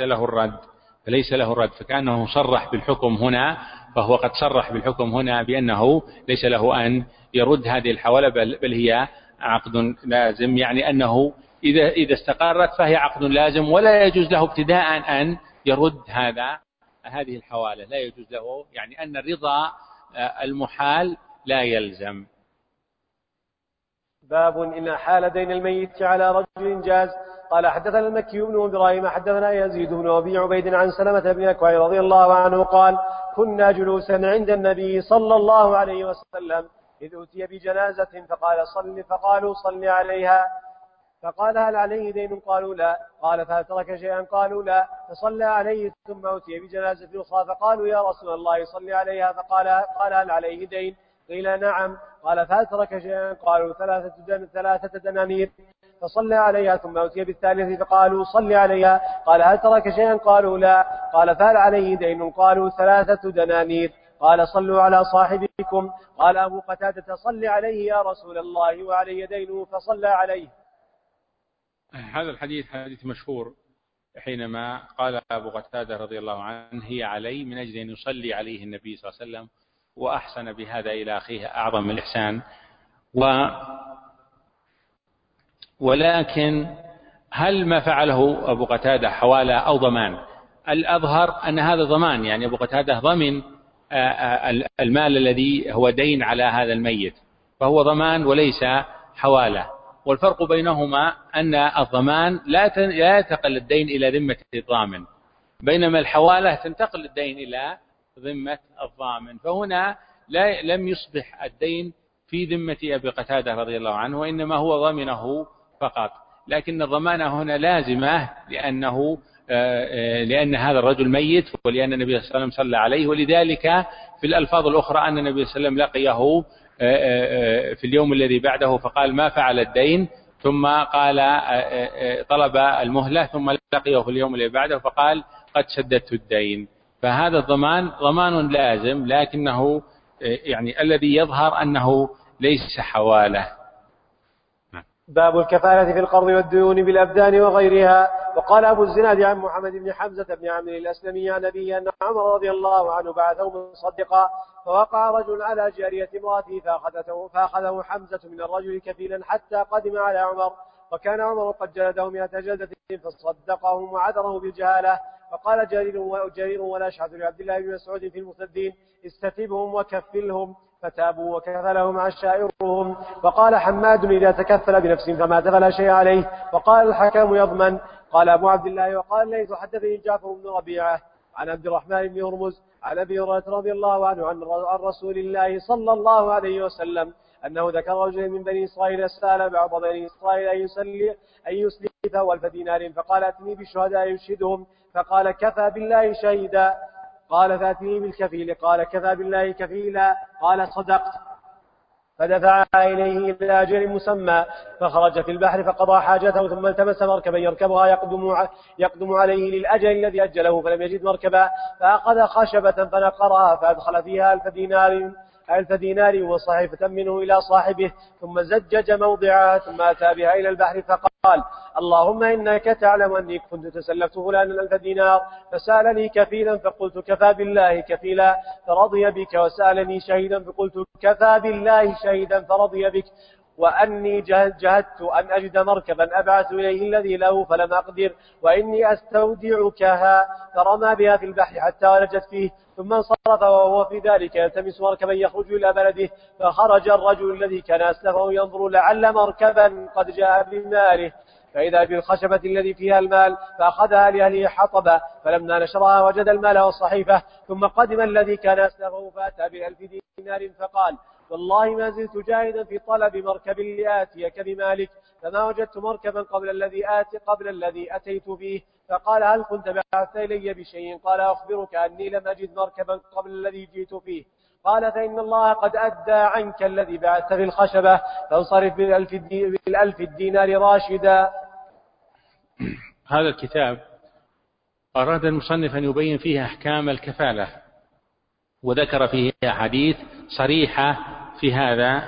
له الرد، فكأنه صرح بالحكم هنا، فهو قد صرح بالحكم هنا بأنه ليس له أن يرد هذه الحوالة بل هي عقد لازم، يعني أنه إذا استقرت فهي عقد لازم ولا يجوز له ابتداء أن يرد هذه الحوالة، لا يجوز له، يعني أن الرضا المحال لا يلزم. باب إن حال دين الميت على رجل جاز. قال حدثنا المكي بن إبراهيم حدثنا يزيد بن أبي عبيد عن سلمة بن أكوع رضي الله عنه قال كنا جلوسا عند النبي صلى الله عليه وسلم إذ أتي بجنازة فقالوا صل عليها، فقال هل عليه دين؟ قالوا لا. قال فهل ترك شيئا؟ قالوا لا. فصلى عليه ثم أتي بجنازة أخرى فقالوا يا رسول الله صل عليها، قال هل عليه دين؟ قيل نعم. قال فهل ترك شيئا؟ قالوا 3 دنانير. فصلى عليها ثم أتي بالثالث فقالوا صل عليها، قال هل ترك شيئا؟ قالوا لا. قال فهل عليه دين؟ قالوا 3 دنانير. قال صلوا على صاحبكم. قال أبو قتادة صل عليه يا رسول الله وعلي دينه، فصلى عليه. هذا الحديث حديث مشهور، حينما قال أبو قتادة رضي الله عنه هي علي، من أجل أن يصلي عليه النبي صلى الله عليه وسلم، وأحسن بهذا إلى أخيه أعظم من الإحسان. ولكن هل ما فعله أبو قتادة حوالة أو ضمان؟ الأظهر أن هذا ضمان، يعني أبو قتادة ضمن المال الذي هو دين على هذا الميت، فهو ضمان وليس حوالة. والفرق بينهما أن الضمان لا ينتقل الدين إلى ذمة الضامن، بينما الحوالة تنتقل الدين إلى ذمة الضامن، فهنا لم يصبح الدين في ذمة أبي قتادة رضي الله عنه، وإنما هو ضمنه فقط، لكن الضمانة هنا لازمة لأن هذا الرجل ميت، ولأن النبي صلى الله عليه وسلم صلى عليه، ولذلك في الألفاظ الأخرى أن النبي صلى الله عليه وسلم لقيه في اليوم الذي بعده فقال ما فعل الدين، ثم قال طلب المهلة، ثم لقيه في اليوم الذي بعده فقال قد سددت الدين. فهذا الضمان ضمان لازم، لكنه يعني الذي يظهر أنه ليس حوالة. باب الكفالة في القرض والديون بالأبدان وغيرها. وقال أبو الزناد عن محمد بن حمزة بن عمرو الأسلمي عن أبيه أن عمر رضي الله عنه بعثه مصدقا، فوقع رجل على جارية امرأته فأخذه حمزة من الرجل كفيلا حتى قدم على عمر، وكان عمر قد جلده 100 جلدة فصدقهم وعذره بالجهالة. فقال جرير والأشعث لعبد الله بن مسعود في المرتدين استتبهم وكفلهم، فتابوا وكفلهم عشائرهم. وقال حماد إذا تكفل بنفس فمات فلا شيء عليه. وقال الحكم يضمن. قال أبو عبد الله وقال ليس حدثني جعفر بن ربيعة عن عبد الرحمن بن هرمز عن أبي هريرة رضي الله عنه عن رسول الله صلى الله عليه وسلم أنه ذكر رجل من بني إسرائيل سأل بعض بني إسرائيل أن يسلم فهو 1000 دينار. فقال ائتني بالشهداء يشهدهم، فقال كفى بالله شهيدا. قال فأتني بالكفيل، قال كفى بالله كفيلا، قال صدقت. فدفع إليه إلى أجل مسمى، فخرج في البحر فقضى حاجته، ثم التمس مركبا يركبها يقدم عليه للأجل الذي أجله، فلم يجد مركبا، فأخذ خشبة فنقرها فأدخل فيها 1000 دينار وصحيفة منه إلى صاحبه، ثم زجج موضعها، ثم أتى بها إلى البحر فقال اللهم إنك تعلم أني كنت تسلفت فلانا 1000 دينار، فسألني كفيلا فقلت كفى بالله كفيلا فرضي بك، وسألني شهيدا فقلت كفى بالله شهيدا فرضي بك، وأني جهدت أن أجد مركبا أبعث إليه الذي له فلم أقدر، وإني أستودعكها، فرمى بها في البحر حتى ولجت فيه، ثم انصرف وهو في ذلك يلتمس مركبا يخرج إلى بلده. فخرج الرجل الذي كان أسلفه ينظر لعل مركبا قد جاء بماله، فإذا بالخشبة الذي فيها المال، فأخذها لأهله حطبا، فلما نشرها وجد المال والصحيفة. ثم قدم الذي كان أسلفه فأتى ب1000 دينار فقال والله ما زلت جاهدا في طلب مركب لآتيك بمالك، فما وجدت مركبا قبل الذي أتيت فيه. فقال هل كنت بعثت إلي بشيء؟ قال أخبرك أني لم أجد مركبا قبل الذي جئت فيه. قال فإن الله قد أدى عنك الذي بعثت في الخشبة، فانصرف ب1000 دينار راشدا. هذا الكتاب أراد المصنف أن يبين فيه أحكام الكفالة، وذكر فيه أحاديث صريحة في هذا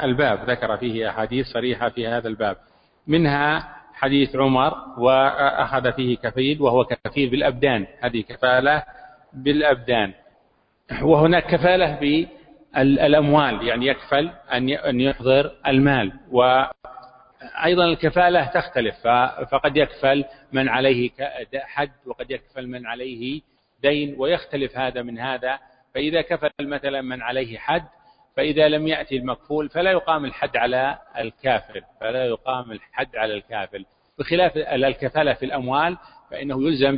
الباب، منها حديث عمر وأخذ فيه كفيل وهو كفيل بالأبدان، هذه كفالة بالأبدان. وهناك كفالة بالأموال، يعني يكفل أن يحضر المال. وأيضا الكفالة تختلف، فقد يكفل من عليه حد وقد يكفل من عليه دين، ويختلف هذا من هذا. فإذا كفل مثلا من عليه حد، فإذا لم يأتي المكفول فلا يقام الحد على الكافل، بخلاف الكفالة في الأموال فإنه يلزم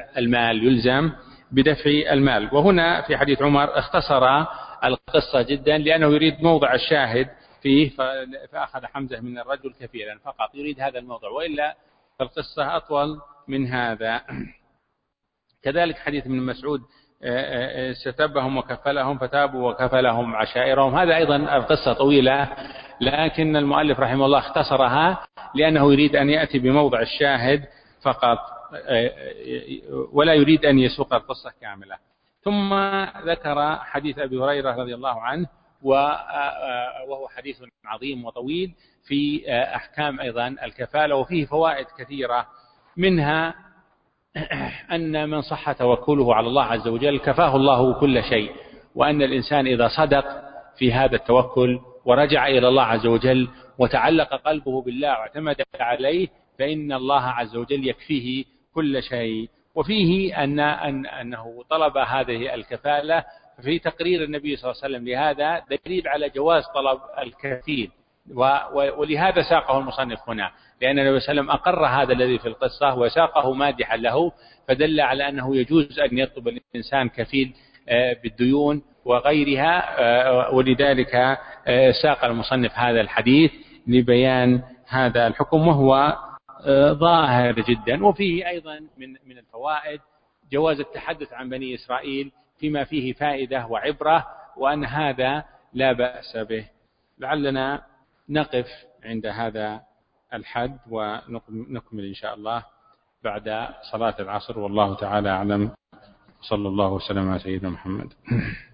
بدفع المال. وهنا في حديث عمر اختصر القصة جدا، لأنه يريد موضع الشاهد فيه، فأخذ حمزة من الرجل كفيلا فقط، يريد هذا الموضع، وإلا فالقصة أطول من هذا. كذلك حديث ابن مسعود ستبهم وكفلهم فتابوا وكفلهم عشائرهم، هذا أيضا القصة طويلة، لكن المؤلف رحمه الله اختصرها لأنه يريد أن يأتي بموضع الشاهد فقط، ولا يريد أن يسوق القصة كاملة. ثم ذكر حديث أبي هريرة رضي الله عنه، وهو حديث عظيم وطويل في أحكام أيضا الكفالة، وفيه فوائد كثيرة، منها أن من صح توكله على الله عز وجل كفاه الله كل شيء، وأن الإنسان إذا صدق في هذا التوكل ورجع إلى الله عز وجل وتعلق قلبه بالله واعتمد عليه، فإن الله عز وجل يكفيه كل شيء. وفيه أنه طلب هذه الكفالة في تقرير النبي صلى الله عليه وسلم لهذا دليل على جواز طلب الكفيل، ولهذا ساقه المصنف هنا، لأن النبي صلى الله عليه وسلم أقر هذا الذي في القصة وساقه مادحا له، فدل على أنه يجوز أن يطلب الإنسان كفيل بالديون وغيرها، ولذلك ساق المصنف هذا الحديث لبيان هذا الحكم، وهو ظاهر جدا. وفيه أيضا من الفوائد جواز التحدث عن بني إسرائيل فيما فيه فائدة وعبرة، وأن هذا لا بأس به. لعلنا نقف عند هذا الحد ونكمل إن شاء الله بعد صلاة العصر، والله تعالى أعلم. صلى الله وسلم على سيدنا محمد.